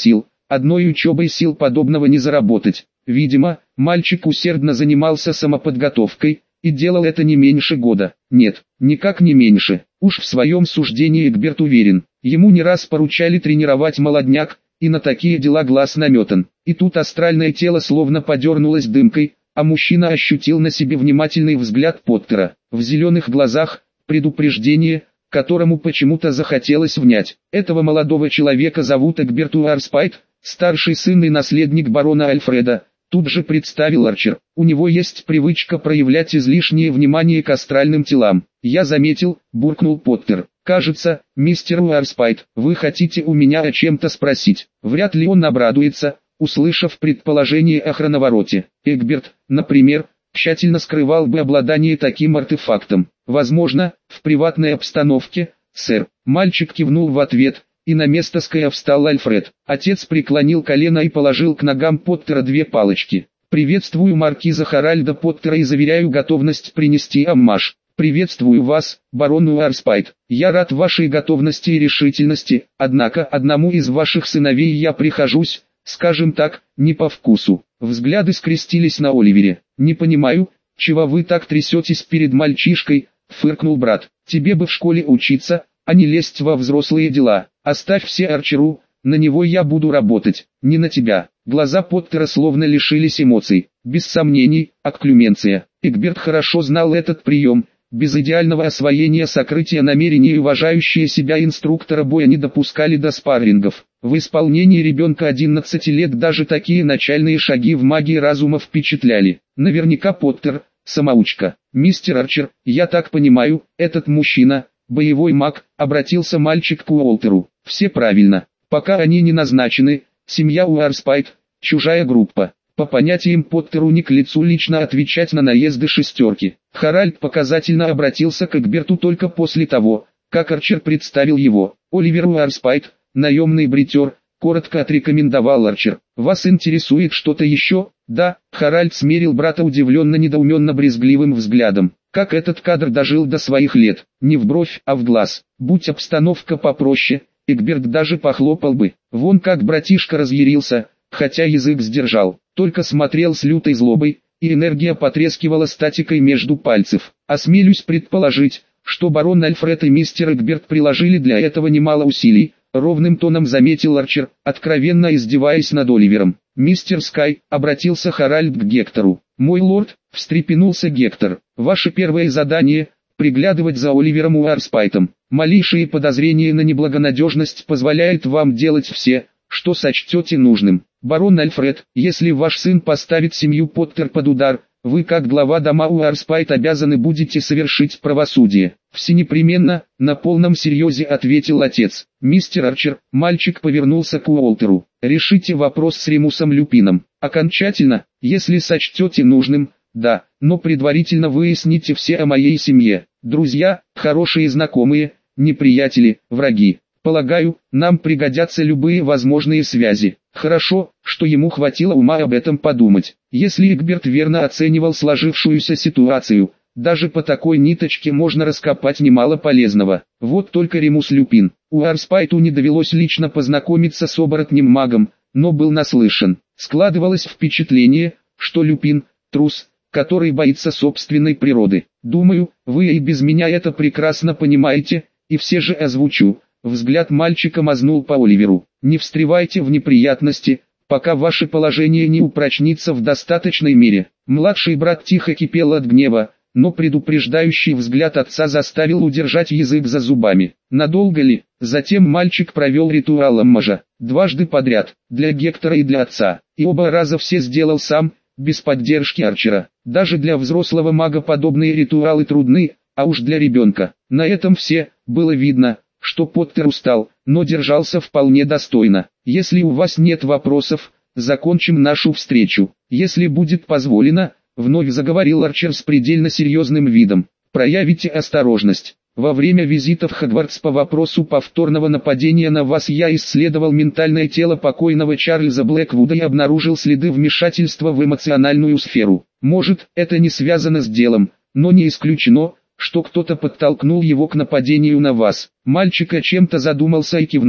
одной учебой сил подобного не заработать. Видимо, мальчик усердно занимался самоподготовкой, и делал это не меньше года. Нет, никак не меньше. Уж в своем суждении Эгберт уверен. Ему не раз поручали тренировать молодняк, и на такие дела глаз наметан. И тут астральное тело словно подернулось дымкой, а мужчина ощутил на себе внимательный взгляд Поттера. В зеленых глазах предупреждение, которому почему-то захотелось внять. Этого молодого человека зовут Эгберт Уарспайт, старший сын и наследник барона Альфреда. Тут же представил Арчер. У него есть привычка проявлять излишнее внимание к астральным телам. Я заметил, буркнул Поттер. Кажется, мистер Уарспайт, вы хотите у меня о чем-то спросить. Вряд ли он обрадуется, услышав предположение о хроновороте. Эгберт, например, тщательно скрывал бы обладание таким артефактом. Возможно, в приватной обстановке, сэр. Мальчик кивнул в ответ, и на место Ская встал Альфред. Отец преклонил колено и положил к ногам Поттера две палочки. «Приветствую маркиза Харальда Поттера и заверяю готовность принести аммаж. Приветствую вас, барон Уарспайт. Я рад вашей готовности и решительности, однако одному из ваших сыновей я прихожусь, скажем так, не по вкусу». Взгляды скрестились на Оливере. «Не понимаю, чего вы так трясетесь перед мальчишкой», — фыркнул брат. «Тебе бы в школе учиться, а не лезть во взрослые дела. Оставь все Арчеру, на него я буду работать, не на тебя». Глаза Поттера словно лишились эмоций. Без сомнений, окклюменция. Эгберт хорошо знал этот прием. Без идеального освоения сокрытия намерений и уважающие себя инструктора боя не допускали до спаррингов. В исполнении ребенка 11 лет даже такие начальные шаги в магии разума впечатляли. Наверняка Поттер – самоучка. «Мистер Арчер, я так понимаю, этот мужчина – боевой маг», – обратился мальчик к Уолтеру. «Все правильно. Пока они не назначены, семья Уарспайт – чужая группа». По понятиям Поттеру не к лицу лично отвечать на наезды шестерки. Харальд показательно обратился к Эгберту только после того, как Арчер представил его. «Оливер Уарспайт, наемный бритер», — коротко отрекомендовал Арчер. «Вас интересует что-то еще?» «Да», — Харальд смерил брата удивленно-недоуменно-брезгливым взглядом. Как этот кадр дожил до своих лет? Не в бровь, а в глаз. Будь обстановка попроще, Эгберт даже похлопал бы. Вон как братишка разъярился, хотя язык сдержал. Только смотрел с лютой злобой, и энергия потрескивала статикой между пальцев. Осмелюсь предположить, что барон Альфред и мистер Эгберт приложили для этого немало усилий, ровным тоном заметил Арчер, откровенно издеваясь над Оливером. «Мистер Скай», — обратился Харальд к Гектору. «Мой лорд», — встрепенулся Гектор, — «ваше первое задание — приглядывать за Оливером Уарспайтом. Малейшие подозрения на неблагонадежность позволяет вам делать все, что сочтете нужным. Барон Альфред, если ваш сын поставит семью Поттер под удар, вы как глава дома Уарспайт обязаны будете совершить правосудие». «Всенепременно», — на полном серьезе ответил отец. «Мистер Арчер», — мальчик повернулся к Уолтеру, — «решите вопрос с Ремусом Люпином. Окончательно, если сочтете нужным, да, но предварительно выясните все о моей семье. Друзья, хорошие знакомые, неприятели, враги. Полагаю, нам пригодятся любые возможные связи». Хорошо, что ему хватило ума об этом подумать. Если Эгберт верно оценивал сложившуюся ситуацию, даже по такой ниточке можно раскопать немало полезного. Вот только Ремус Люпин. Уарспайту не довелось лично познакомиться с оборотнем-магом, но был наслышан. Складывалось впечатление, что Люпин – трус, который боится собственной природы. Думаю, вы и без меня это прекрасно понимаете, и все же озвучу. Взгляд мальчика мазнул по Оливеру. «Не встревайте в неприятности, пока ваше положение не упрочнится в достаточной мере». Младший брат тихо кипел от гнева, но предупреждающий взгляд отца заставил удержать язык за зубами. Надолго ли? Затем мальчик провел ритуал аммажа. Дважды подряд, для Гектора и для отца. И оба раза все сделал сам, без поддержки Арчера. Даже для взрослого мага подобные ритуалы трудны, а уж для ребенка. На этом все, было видно, что Поттер устал, но держался вполне достойно. «Если у вас нет вопросов, закончим нашу встречу. Если будет позволено», — вновь заговорил Арчер с предельно серьезным видом, — «проявите осторожность. Во время визита в Хогвартс по вопросу повторного нападения на вас я исследовал ментальное тело покойного Чарльза Блэквуда и обнаружил следы вмешательства в эмоциональную сферу. Может, это не связано с делом, но не исключено, что кто-то подтолкнул его к нападению на вас». Мальчик о чем-то задумался и кивнул.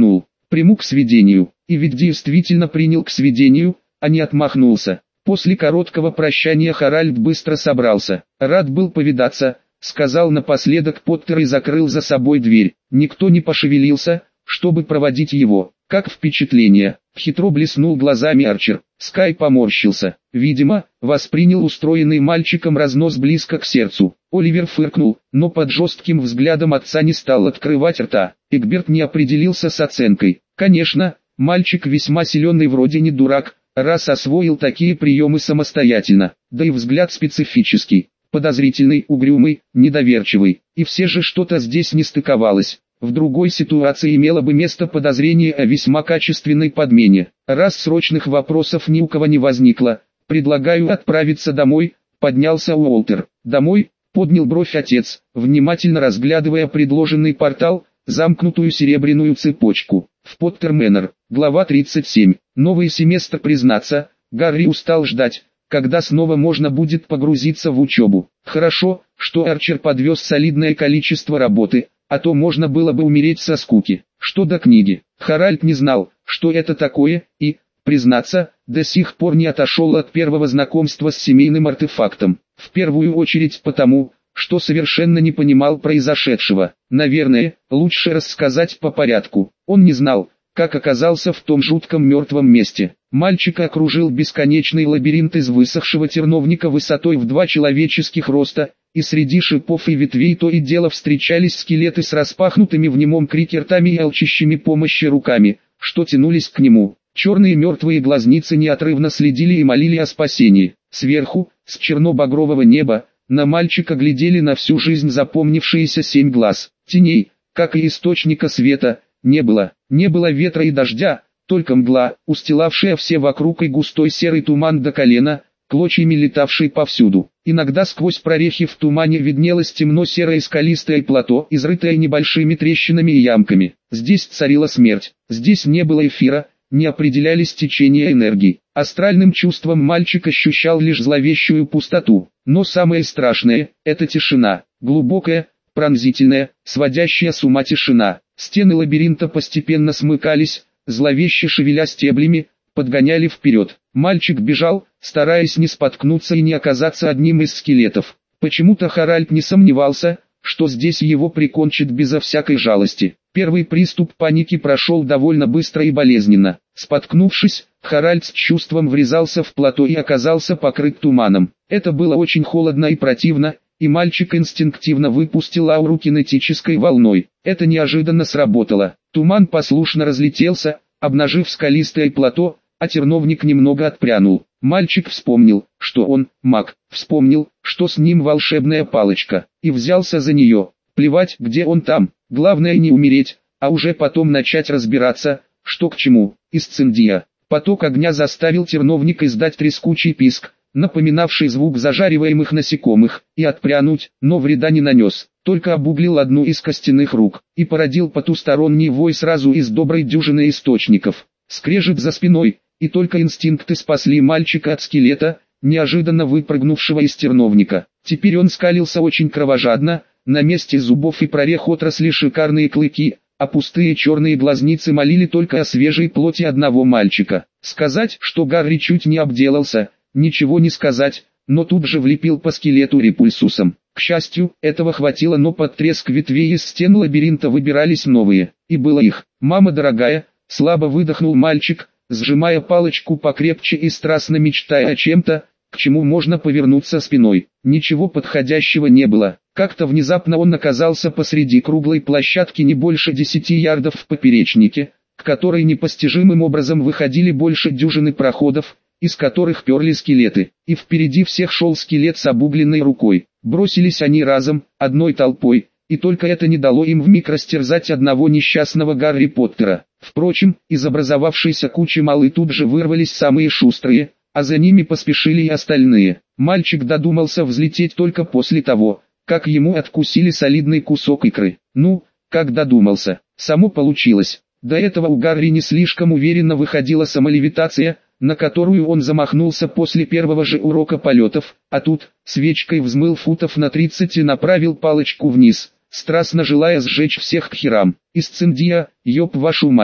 приму к сведению. И ведь действительно принял к сведению, а не отмахнулся. После короткого прощания Харальд быстро собрался. «Рад был повидаться», — сказал напоследок Поттер и закрыл за собой дверь. Никто не пошевелился, чтобы проводить его. «Как впечатление?» — хитро блеснул глазами Арчер. Скай поморщился. Видимо, воспринял устроенный мальчиком разнос близко к сердцу. Оливер фыркнул, но под жестким взглядом отца не стал открывать рта. Эгберт не определился с оценкой. Конечно, мальчик весьма силен и вроде не дурак, раз освоил такие приемы самостоятельно. Да и взгляд специфический, подозрительный, угрюмый, недоверчивый. И все же что-то здесь не стыковалось. В другой ситуации имело бы место подозрение о весьма качественной подмене. Раз срочных вопросов ни у кого не возникло, предлагаю отправиться домой, поднялся Уолтер. Домой, поднял бровь отец, внимательно разглядывая предложенный портал, замкнутую серебряную цепочку. В Поттер Мэннер, глава 37. Новый семестр, признаться, Гарри устал ждать, когда снова можно будет погрузиться в учебу. Хорошо, что Арчер подвез солидное количество работы, а то можно было бы умереть со скуки. Что до книги, Харальд не знал, что это такое, и, признаться, до сих пор не отошел от первого знакомства с семейным артефактом. В первую очередь потому, что совершенно не понимал произошедшего. Наверное, лучше рассказать по порядку. Он не знал, как оказался в том жутком мертвом месте. Мальчика окружил бесконечный лабиринт из высохшего терновника высотой в 2 человеческих роста, и среди шипов и ветвей то и дело встречались скелеты с распахнутыми в немом крике ртами и алчущими помощи руками, что тянулись к нему. Черные мертвые глазницы неотрывно следили и молили о спасении. Сверху, с черно-багрового неба, на мальчика глядели на всю жизнь запомнившиеся 7 глаз. Теней, как и источника света, не было. Не было ветра и дождя, только мгла, устилавшая все вокруг, и густой серый туман до колена, клочьями летавший повсюду. Иногда сквозь прорехи в тумане виднелось темно-серое скалистое плато, изрытое небольшими трещинами и ямками. Здесь царила смерть, здесь не было эфира, не определялись течения энергии. Астральным чувством мальчик ощущал лишь зловещую пустоту. Но самое страшное – это тишина, глубокая, пронзительная, сводящая с ума тишина. Стены лабиринта постепенно смыкались, зловеще шевеля стеблями, подгоняли вперед. Мальчик бежал, стараясь не споткнуться и не оказаться одним из скелетов. Почему-то Харальд не сомневался, что здесь его прикончат безо всякой жалости. Первый приступ паники прошел довольно быстро и болезненно. Споткнувшись, Харальд с чувством врезался в плато и оказался покрыт туманом. Это было очень холодно и противно, и мальчик инстинктивно выпустил ауру кинетической волной. Это неожиданно сработало. Туман послушно разлетелся, обнажив скалистое плато, а терновник немного отпрянул. Мальчик вспомнил, что он маг, вспомнил, что с ним волшебная палочка, и взялся за нее. Плевать, где он там, главное не умереть, а уже потом начать разбираться, что к чему. Инцендия. Поток огня заставил терновник издать трескучий писк, напоминавший звук зажариваемых насекомых, и отпрянуть, но вреда не нанес, только обуглил одну из костяных рук, и породил потусторонний вой сразу из доброй дюжины источников. Скрежет за спиной, и только инстинкты спасли мальчика от скелета, неожиданно выпрыгнувшего из терновника. Теперь он скалился очень кровожадно, на месте зубов и прорех отросли шикарные клыки, а пустые черные глазницы молили только о свежей плоти одного мальчика. Сказать, что Гарри чуть не обделался, ничего не сказать, но тут же влепил по скелету репульсусом. К счастью, этого хватило, но под треск ветвей из стен лабиринта выбирались новые, и было их. «Мама дорогая», слабо выдохнул мальчик, сжимая палочку покрепче и страстно мечтая о чем-то, к чему можно повернуться спиной. Ничего подходящего не было. Как-то внезапно он оказался посреди круглой площадки не больше 10 ярдов в поперечнике, к которой непостижимым образом выходили больше дюжины проходов, из которых перли скелеты, и впереди всех шел скелет с обугленной рукой. Бросились они разом, одной толпой, и только это не дало им вмиг растерзать одного несчастного Гарри Поттера. Впрочем, из образовавшейся кучи малы тут же вырвались самые шустрые, а за ними поспешили и остальные. Мальчик додумался взлететь только после того, как ему откусили солидный кусок икры. Ну, как додумался, само получилось. До этого у Гарри не слишком уверенно выходила самолевитация, на которую он замахнулся после первого же урока полетов, а тут, свечкой взмыл футов на 30 и направил палочку вниз, страстно желая сжечь всех к херам. «Инцендия, ёб вашу мать!»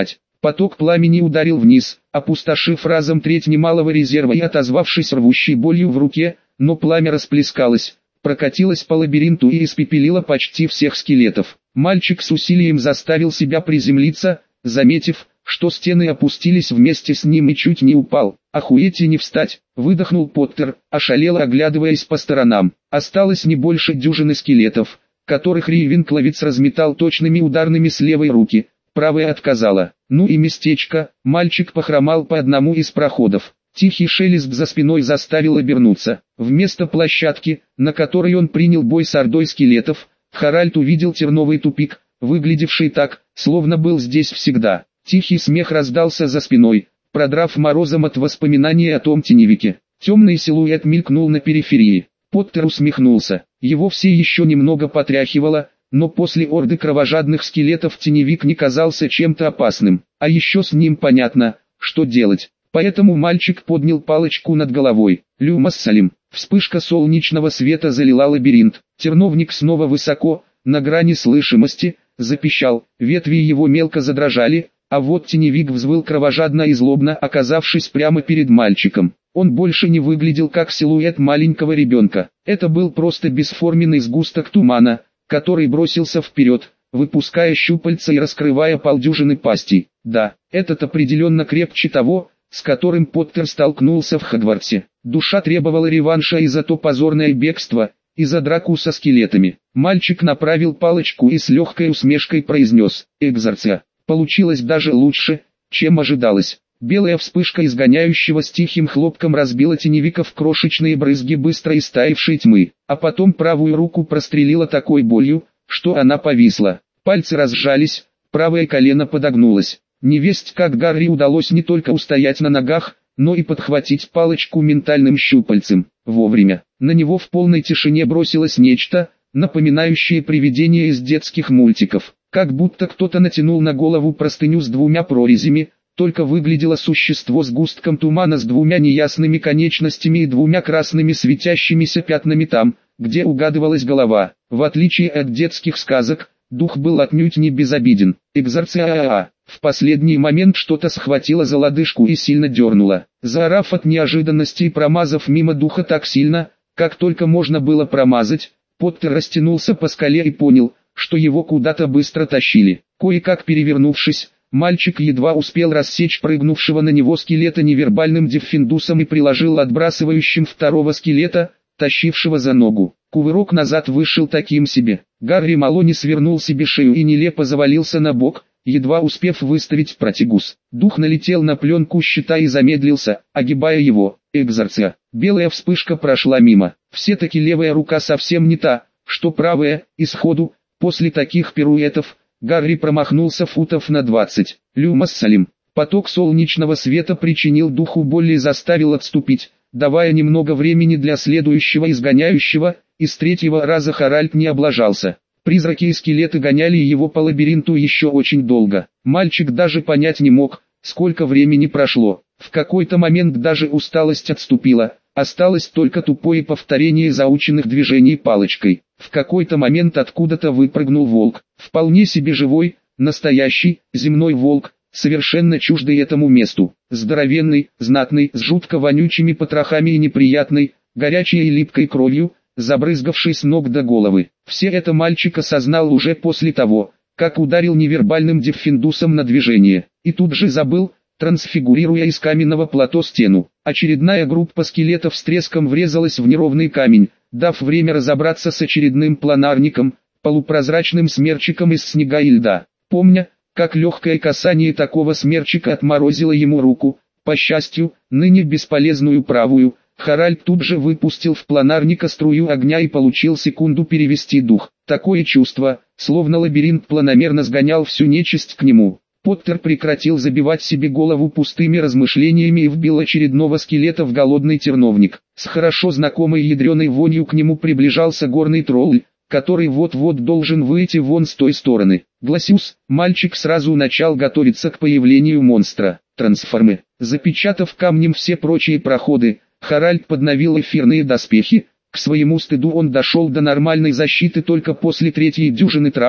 Поток пламени ударил вниз, опустошив разом треть немалого резерва и отозвавшись рвущей болью в руке, но пламя расплескалось, прокатилось по лабиринту и испепелило почти всех скелетов. Мальчик с усилием заставил себя приземлиться, заметив, что стены опустились вместе с ним и чуть не упал. «Охуеть и не встать!» — выдохнул Поттер, ошалело оглядываясь по сторонам. Осталось не больше дюжины скелетов, которых Рейвенкловец разметал точными ударными с левой руки, правая отказала. Ну и местечко, мальчик похромал по одному из проходов. Тихий шелест за спиной заставил обернуться. Вместо площадки, на которой он принял бой с ордой скелетов, Харальд увидел терновый тупик, выглядевший так, словно был здесь всегда. Тихий смех раздался за спиной, продрав морозом от воспоминания о том теневике. Темный силуэт мелькнул на периферии. Поттер усмехнулся. Его все еще немного потряхивало, но после орды кровожадных скелетов теневик не казался чем-то опасным. А еще с ним понятно, что делать. Поэтому мальчик поднял палочку над головой. «Люмас Салим». Вспышка солнечного света залила лабиринт. Терновник снова высоко, на грани слышимости, запищал. Ветви его мелко задрожали, а вот теневик взвыл кровожадно и злобно, оказавшись прямо перед мальчиком. Он больше не выглядел как силуэт маленького ребенка. Это был просто бесформенный сгусток тумана, который бросился вперед, выпуская щупальца и раскрывая полдюжины пастей. Да, этот определенно крепче того, с которым Поттер столкнулся в Хогвартсе. Душа требовала реванша и за то позорное бегство, и за драку со скелетами. Мальчик направил палочку и с легкой усмешкой произнес «Экзорция». Получилось даже лучше, чем ожидалось. Белая вспышка изгоняющего с тихим хлопком разбила теневика в крошечные брызги быстро истаившей тьмы, а потом правую руку прострелила такой болью, что она повисла. Пальцы разжались, правое колено подогнулось. Невесть как Гарри удалось не только устоять на ногах, но и подхватить палочку ментальным щупальцем. Вовремя. На него в полной тишине бросилось нечто, напоминающее привидение из детских мультиков. Как будто кто-то натянул на голову простыню с двумя прорезями, только выглядело существо сгустком тумана с двумя неясными конечностями и двумя красными светящимися пятнами там, где угадывалась голова. В отличие от детских сказок, дух был отнюдь не безобиден. Экзорция. В последний момент что-то схватило за лодыжку и сильно дернуло. Заорав от неожиданности и промазав мимо духа так сильно, как только можно было промазать, Поттер растянулся по скале и понял, что его куда-то быстро тащили. Кое-как перевернувшись, мальчик едва успел рассечь прыгнувшего на него скелета невербальным диффиндусом и приложил отбрасывающим второго скелета, тащившего за ногу. Кувырок назад вышел таким себе. Гарри Малони свернул себе шею и нелепо завалился на бок, едва успев выставить протигус. Дух налетел на пленку щита и замедлился, огибая его. Экзорция. Белая вспышка прошла мимо. Все-таки левая рука совсем не та, что правая, и сходу, после таких пируэтов, Гарри промахнулся футов на 20. Люмас Салим. Поток солнечного света причинил духу боль и заставил отступить, давая немного времени для следующего изгоняющего. Из третьего раза Харальд не облажался. Призраки и скелеты гоняли его по лабиринту еще очень долго. Мальчик даже понять не мог, сколько времени прошло. В какой-то момент даже усталость отступила, осталось только тупое повторение заученных движений палочкой. В какой-то момент откуда-то выпрыгнул волк, вполне себе живой, настоящий, земной волк, совершенно чуждый этому месту. Здоровенный, знатный, с жутко вонючими потрохами и неприятной, горячей и липкой кровью, забрызгавший с ног до головы. Все это мальчик осознал уже после того, как ударил невербальным диффиндусом на движение, и тут же забыл, трансфигурируя из каменного плато стену. Очередная группа скелетов с треском врезалась в неровный камень, дав время разобраться с очередным планарником, полупрозрачным смерчиком из снега и льда. Помня, как легкое касание такого смерчика отморозило ему руку, по счастью, ныне бесполезную правую, Харальд тут же выпустил в планарника струю огня и получил секунду перевести дух. Такое чувство, словно лабиринт планомерно сгонял всю нечисть к нему. Поттер прекратил забивать себе голову пустыми размышлениями и вбил очередного скелета в голодный терновник. С хорошо знакомой ядреной вонью к нему приближался горный тролль, который вот-вот должен выйти вон с той стороны. Гласюс, мальчик сразу начал готовиться к появлению монстра. Трансформы. Запечатав камнем все прочие проходы, Харальд подновил эфирные доспехи. К своему стыду он дошел до нормальной защиты только после третьей дюжины травм,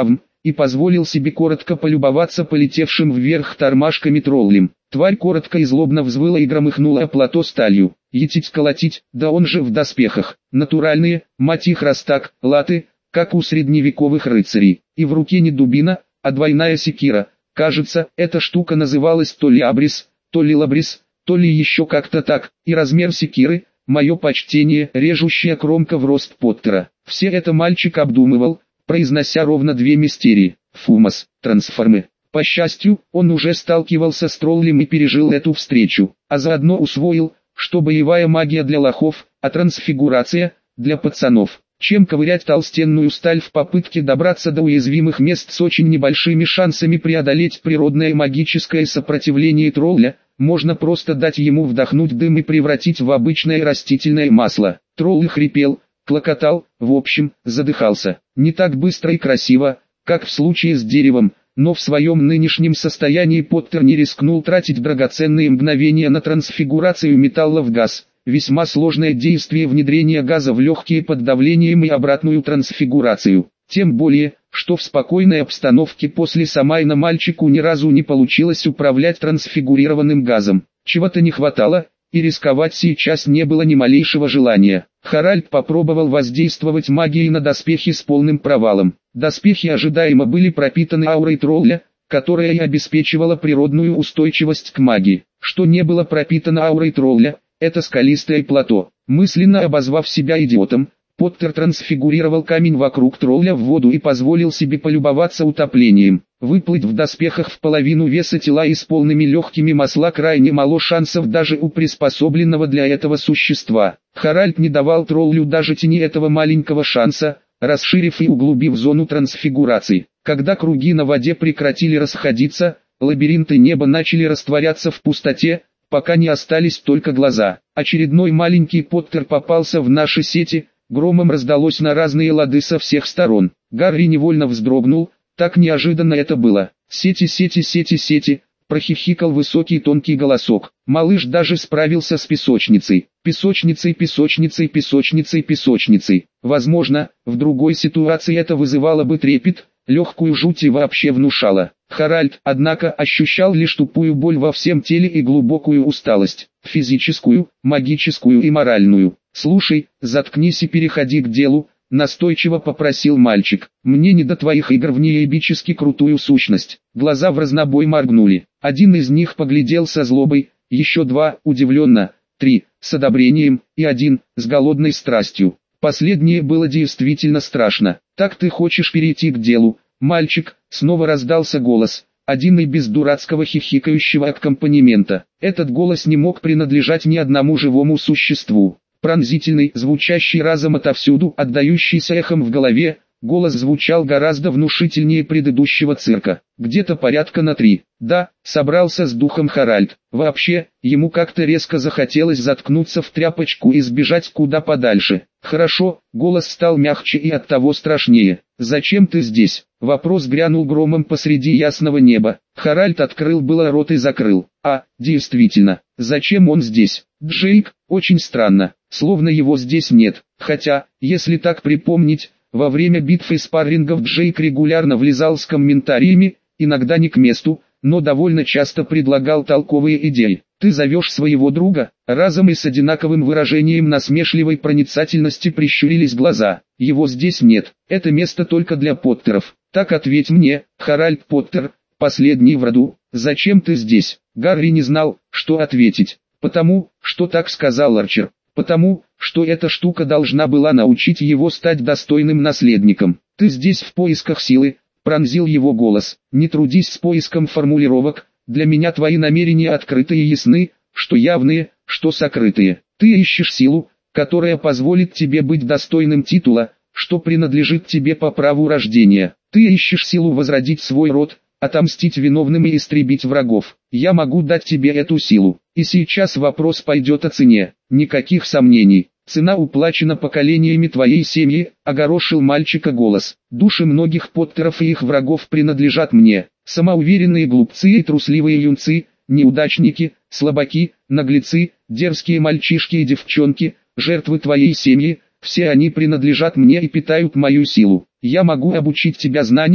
и позволил себе коротко полюбоваться полетевшим вверх тормашками троллем. Тварь коротко и злобно взвыла и громыхнула о плато сталью. Етить-колотить, да он же в доспехах. Натуральные, мать их раз так, латы, как у средневековых рыцарей. И в руке не дубина, а двойная секира. Кажется, эта штука называлась то ли абрис, то ли лабрис, то ли еще как-то так. И размер секиры, мое почтение, режущая кромка в рост Поттера. Все это мальчик обдумывал, произнося ровно две мистерии. Фумас, трансформы. По счастью, он уже сталкивался с троллем и пережил эту встречу, а заодно усвоил, что боевая магия для лохов, а трансфигурация – для пацанов. Чем ковырять толстенную сталь в попытке добраться до уязвимых мест с очень небольшими шансами преодолеть природное магическое сопротивление тролля, можно просто дать ему вдохнуть дым и превратить в обычное растительное масло. Тролль хрипел, клокотал, в общем, задыхался. Не так быстро и красиво, как в случае с деревом, но в своем нынешнем состоянии Поттер не рискнул тратить драгоценные мгновения на трансфигурацию металла в газ. Весьма сложное действие внедрения газа в легкие под давлением и обратную трансфигурацию. Тем более, что в спокойной обстановке после Самайна мальчику ни разу не получилось управлять трансфигурированным газом. Чего-то не хватало, и рисковать сейчас не было ни малейшего желания. Харальд попробовал воздействовать магией на доспехи с полным провалом. Доспехи ожидаемо были пропитаны аурой тролля, которая и обеспечивала природную устойчивость к магии. Что не было пропитано аурой тролля, это скалистое плато. Мысленно обозвав себя идиотом, Поттер трансфигурировал камень вокруг тролля в воду и позволил себе полюбоваться утоплением. Выплыть в доспехах в половину веса тела и с полными легкими масла крайне мало шансов даже у приспособленного для этого существа. Харальд не давал троллю даже тени этого маленького шанса, расширив и углубив зону трансфигурации. Когда круги на воде прекратили расходиться, лабиринты неба начали растворяться в пустоте, пока не остались только глаза. Очередной маленький Поттер попался в наши сети, громом раздалось на разные лады со всех сторон. Гарри невольно вздрогнул, так неожиданно это было. «Сети, сети, сети, сети», — прохихикал высокий тонкий голосок. Малыш даже справился с песочницей. Песочницей, песочницей, песочницей, песочницей. Возможно, в другой ситуации это вызывало бы трепет, легкую жуть и вообще внушало. Харальд, однако, ощущал лишь тупую боль во всем теле и глубокую усталость, физическую, магическую и моральную. «Слушай, заткнись и переходи к делу», — настойчиво попросил мальчик. «Мне не до твоих игр в неебически крутую сущность». Глаза в разнобой моргнули. Один из них поглядел со злобой, еще два, удивленно, три, с одобрением, и один, с голодной страстью. Последнее было действительно страшно. «Так ты хочешь перейти к делу, мальчик?» Снова раздался голос, один и без дурацкого хихикающего аккомпанемента. Этот голос не мог принадлежать ни одному живому существу. Пронзительный, звучащий разом отовсюду, отдающийся эхом в голове, голос звучал гораздо внушительнее предыдущего цирка. Где-то порядка на 3. Да, собрался с духом Харальд. Вообще, ему как-то резко захотелось заткнуться в тряпочку и сбежать куда подальше. «Хорошо», голос стал мягче и оттого страшнее. «Зачем ты здесь?» Вопрос грянул громом посреди ясного неба. Харальд открыл было рот и закрыл. Действительно, зачем он здесь? Джейк, очень странно, словно его здесь нет. Хотя, если так припомнить, во время битвы спаррингов Джейк регулярно влезал с комментариями, иногда не к месту, но довольно часто предлагал толковые идеи. «Ты зовешь своего друга?» Разом и с одинаковым выражением насмешливой проницательности прищурились глаза. «Его здесь нет, это место только для Поттеров. Так ответь мне, Харальд Поттер, последний в роду, зачем ты здесь?» Гарри не знал, что ответить. «Потому, что так сказал Арчер. Потому, что эта штука должна была научить его стать достойным наследником. Ты здесь в поисках силы», пронзил его голос. «Не трудись с поиском формулировок, для меня твои намерения открыты и ясны, что явные, что сокрытые. Ты ищешь силу, которая позволит тебе быть достойным титула, что принадлежит тебе по праву рождения. Ты ищешь силу возродить свой род, отомстить виновным и истребить врагов. Я могу дать тебе эту силу. И сейчас вопрос пойдет о цене. Никаких сомнений. Цена уплачена поколениями твоей семьи», огорошил мальчика голос. «Души многих Поттеров и их врагов принадлежат мне. Самоуверенные глупцы и трусливые юнцы, неудачники, слабаки, наглецы, дерзкие мальчишки и девчонки, жертвы твоей семьи, все они принадлежат мне и питают мою силу. Я могу обучить тебя знаниям,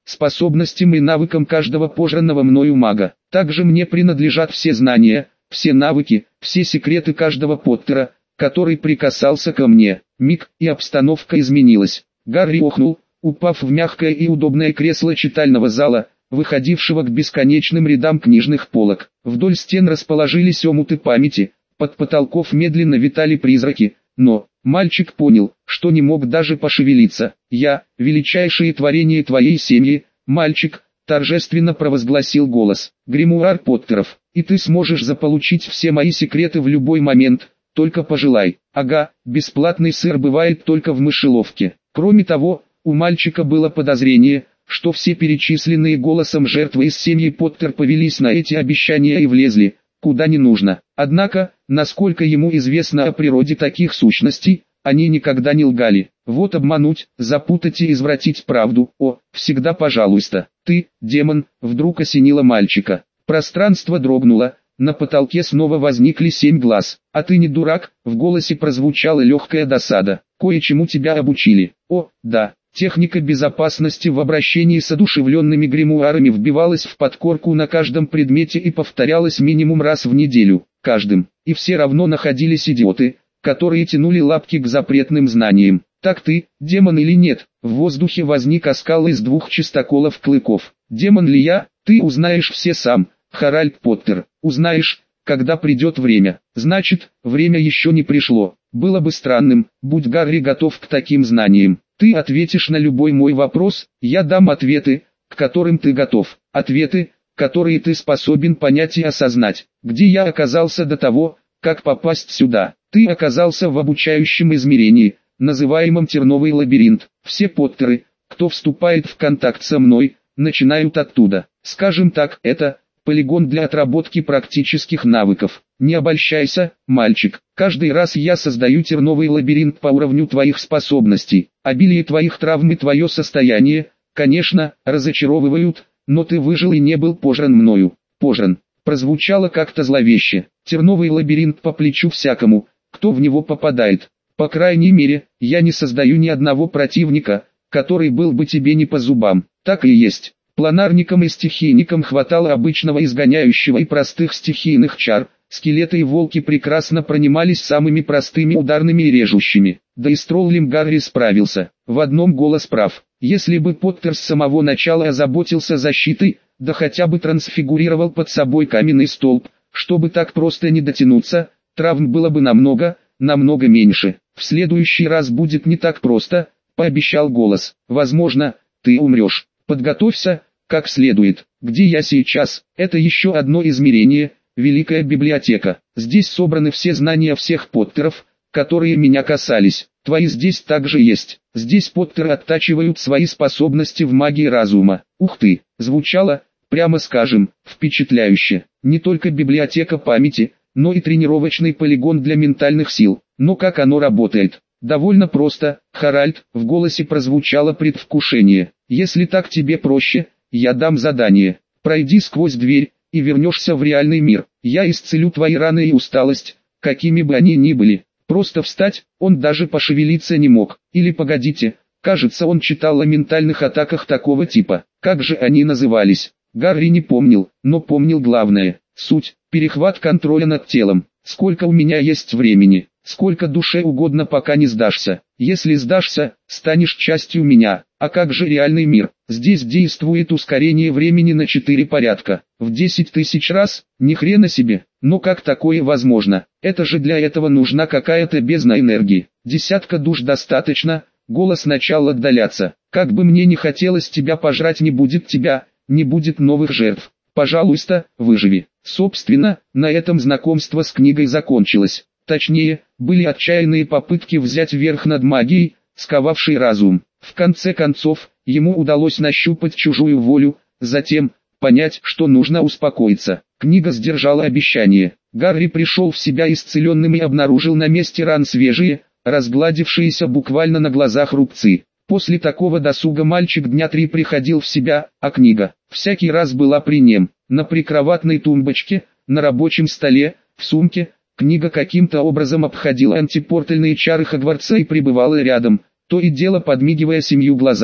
способностям и навыкам каждого пожранного мною мага. Также мне принадлежат все знания, все навыки, все секреты каждого Поттера, который прикасался ко мне. Миг, и обстановка изменилась. Гарри охнул, упав в мягкое и удобное кресло читального зала, выходившего к бесконечным рядам книжных полок. Вдоль стен расположились омуты памяти, под потолков медленно витали призраки, но мальчик понял, что не мог даже пошевелиться. «Я, величайшее творение твоей семьи, мальчик», торжественно провозгласил голос. «Гримуар Поттеров, и ты сможешь заполучить все мои секреты в любой момент, только пожелай». Ага, бесплатный сыр бывает только в мышеловке. Кроме того, у мальчика было подозрение, что все перечисленные голосом жертвы из семьи Поттер повелись на эти обещания и влезли, куда не нужно. Однако, насколько ему известно о природе таких сущностей, они никогда не лгали. Вот обмануть, запутать и извратить правду. О, всегда пожалуйста. Ты, демон, вдруг осенило мальчика. Пространство дрогнуло, на потолке снова возникли 7 глаз. А ты не дурак, в голосе прозвучала легкая досада. Кое-чему тебя обучили. О, да. Техника безопасности в обращении с одушевленными гримуарами вбивалась в подкорку на каждом предмете и повторялась минимум раз в неделю, каждым. И все равно находились идиоты, которые тянули лапки к запретным знаниям. Так ты, демон или нет? В воздухе возник оскал из 2 чистоколов клыков. Демон ли я? Ты узнаешь все сам, Харальд Поттер. Узнаешь, когда придет время. Значит, время еще не пришло. Было бы странным, будь Гарри готов к таким знаниям. Ты ответишь на любой мой вопрос, я дам ответы, к которым ты готов. Ответы, которые ты способен понять и осознать. Где я оказался до того, как попасть сюда? Ты оказался в обучающем измерении, называемом Терновый лабиринт. Все Поттеры, кто вступает в контакт со мной, начинают оттуда. Скажем так, это полигон для отработки практических навыков. Не обольщайся, мальчик. Каждый раз я создаю терновый лабиринт по уровню твоих способностей. Обилие твоих травм и твое состояние, конечно, разочаровывают, но ты выжил и не был пожран мною. Пожран. Прозвучало как-то зловеще. Терновый лабиринт по плечу всякому, кто в него попадает. По крайней мере, я не создаю ни одного противника, который был бы тебе не по зубам. Так и есть. Планарникам и стихийникам хватало обычного изгоняющего и простых стихийных чар. Скелеты и волки прекрасно пронимались самыми простыми ударными и режущими. Да и с троллем Гарри справился. В одном голос прав. Если бы Поттер с самого начала озаботился защитой, да хотя бы трансфигурировал под собой каменный столб, чтобы так просто не дотянуться, травм было бы намного меньше. В следующий раз будет не так просто, пообещал голос. Возможно, ты умрешь. Подготовься, как следует. Где я сейчас? Это еще одно измерение. Великая библиотека. Здесь собраны все знания всех Поттеров, которые меня касались. Твои здесь также есть. Здесь Поттеры оттачивают свои способности в магии разума. Ух ты, звучало, прямо скажем, впечатляюще. Не только библиотека памяти, но и тренировочный полигон для ментальных сил. Но как оно работает? Довольно просто, Харальд, в голосе прозвучало предвкушение. Если так тебе проще, я дам задание. Пройди сквозь дверь и вернешься в реальный мир. Я исцелю твои раны и усталость, какими бы они ни были. Просто встать, он даже пошевелиться не мог. Или погодите, кажется, он читал о ментальных атаках такого типа. Как же они назывались? Гарри не помнил, но помнил главное. Суть, перехват контроля над телом. Сколько у меня есть времени? Сколько душе угодно, пока не сдашься. Если сдашься, станешь частью меня. А как же реальный мир? Здесь действует ускорение времени на 4 порядка. В 10 тысяч раз? Ни хрена себе. Но как такое возможно? Это же для этого нужна какая-то бездна энергии. Десятка душ достаточно. Голос начал отдаляться. Как бы мне не хотелось тебя пожрать, не будет тебя, не будет новых жертв. Пожалуйста, выживи. Собственно, на этом знакомство с книгой закончилось. Точнее, были отчаянные попытки взять верх над магией, сковавшей разум. В конце концов, ему удалось нащупать чужую волю, затем понять, что нужно успокоиться. Книга сдержала обещание. Гарри пришел в себя исцеленным и обнаружил на месте ран свежие, разгладившиеся буквально на глазах рубцы. После такого досуга мальчик дня 3 приходил в себя, а книга всякий раз была при нем. На прикроватной тумбочке, на рабочем столе, в сумке. Книга каким-то образом обходила антипортальные чары Хогвартса и пребывала рядом, то и дело подмигивая 7 глазами.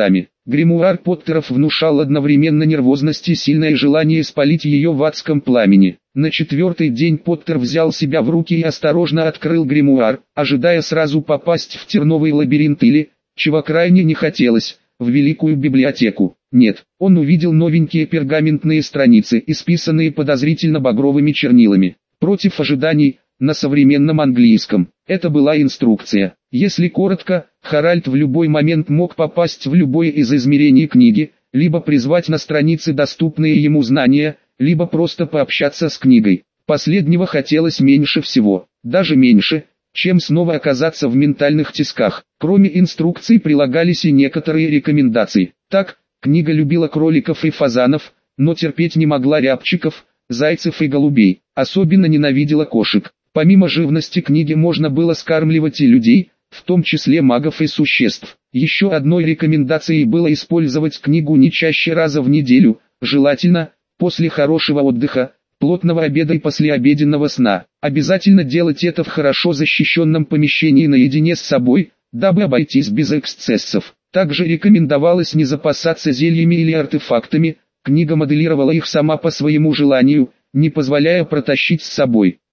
Гримуар Поттеров внушал одновременно нервозность и сильное желание спалить ее в адском пламени. На четвертый день Поттер взял себя в руки и осторожно открыл гримуар, ожидая сразу попасть в терновый лабиринт или, чего крайне не хотелось, в великую библиотеку. Нет, он увидел новенькие пергаментные страницы, исписанные подозрительно багровыми чернилами. Против ожиданий, на современном английском. Это была инструкция. Если коротко, Харальд в любой момент мог попасть в любое из измерений книги, либо призвать на странице доступные ему знания, либо просто пообщаться с книгой. Последнего хотелось меньше всего, даже меньше, чем снова оказаться в ментальных тисках. Кроме инструкций прилагались и некоторые рекомендации. Так, книга любила кроликов и фазанов, но терпеть не могла рябчиков, зайцев и голубей, особенно ненавидела кошек. Помимо живности книги можно было скармливать и людей, в том числе магов и существ. Еще одной рекомендацией было использовать книгу не чаще раза в неделю, желательно, после хорошего отдыха, плотного обеда и послеобеденного сна. Обязательно делать это в хорошо защищенном помещении наедине с собой, дабы обойтись без эксцессов. Также рекомендовалось не запасаться зельями или артефактами, книга моделировала их сама по своему желанию, не позволяя протащить с собой.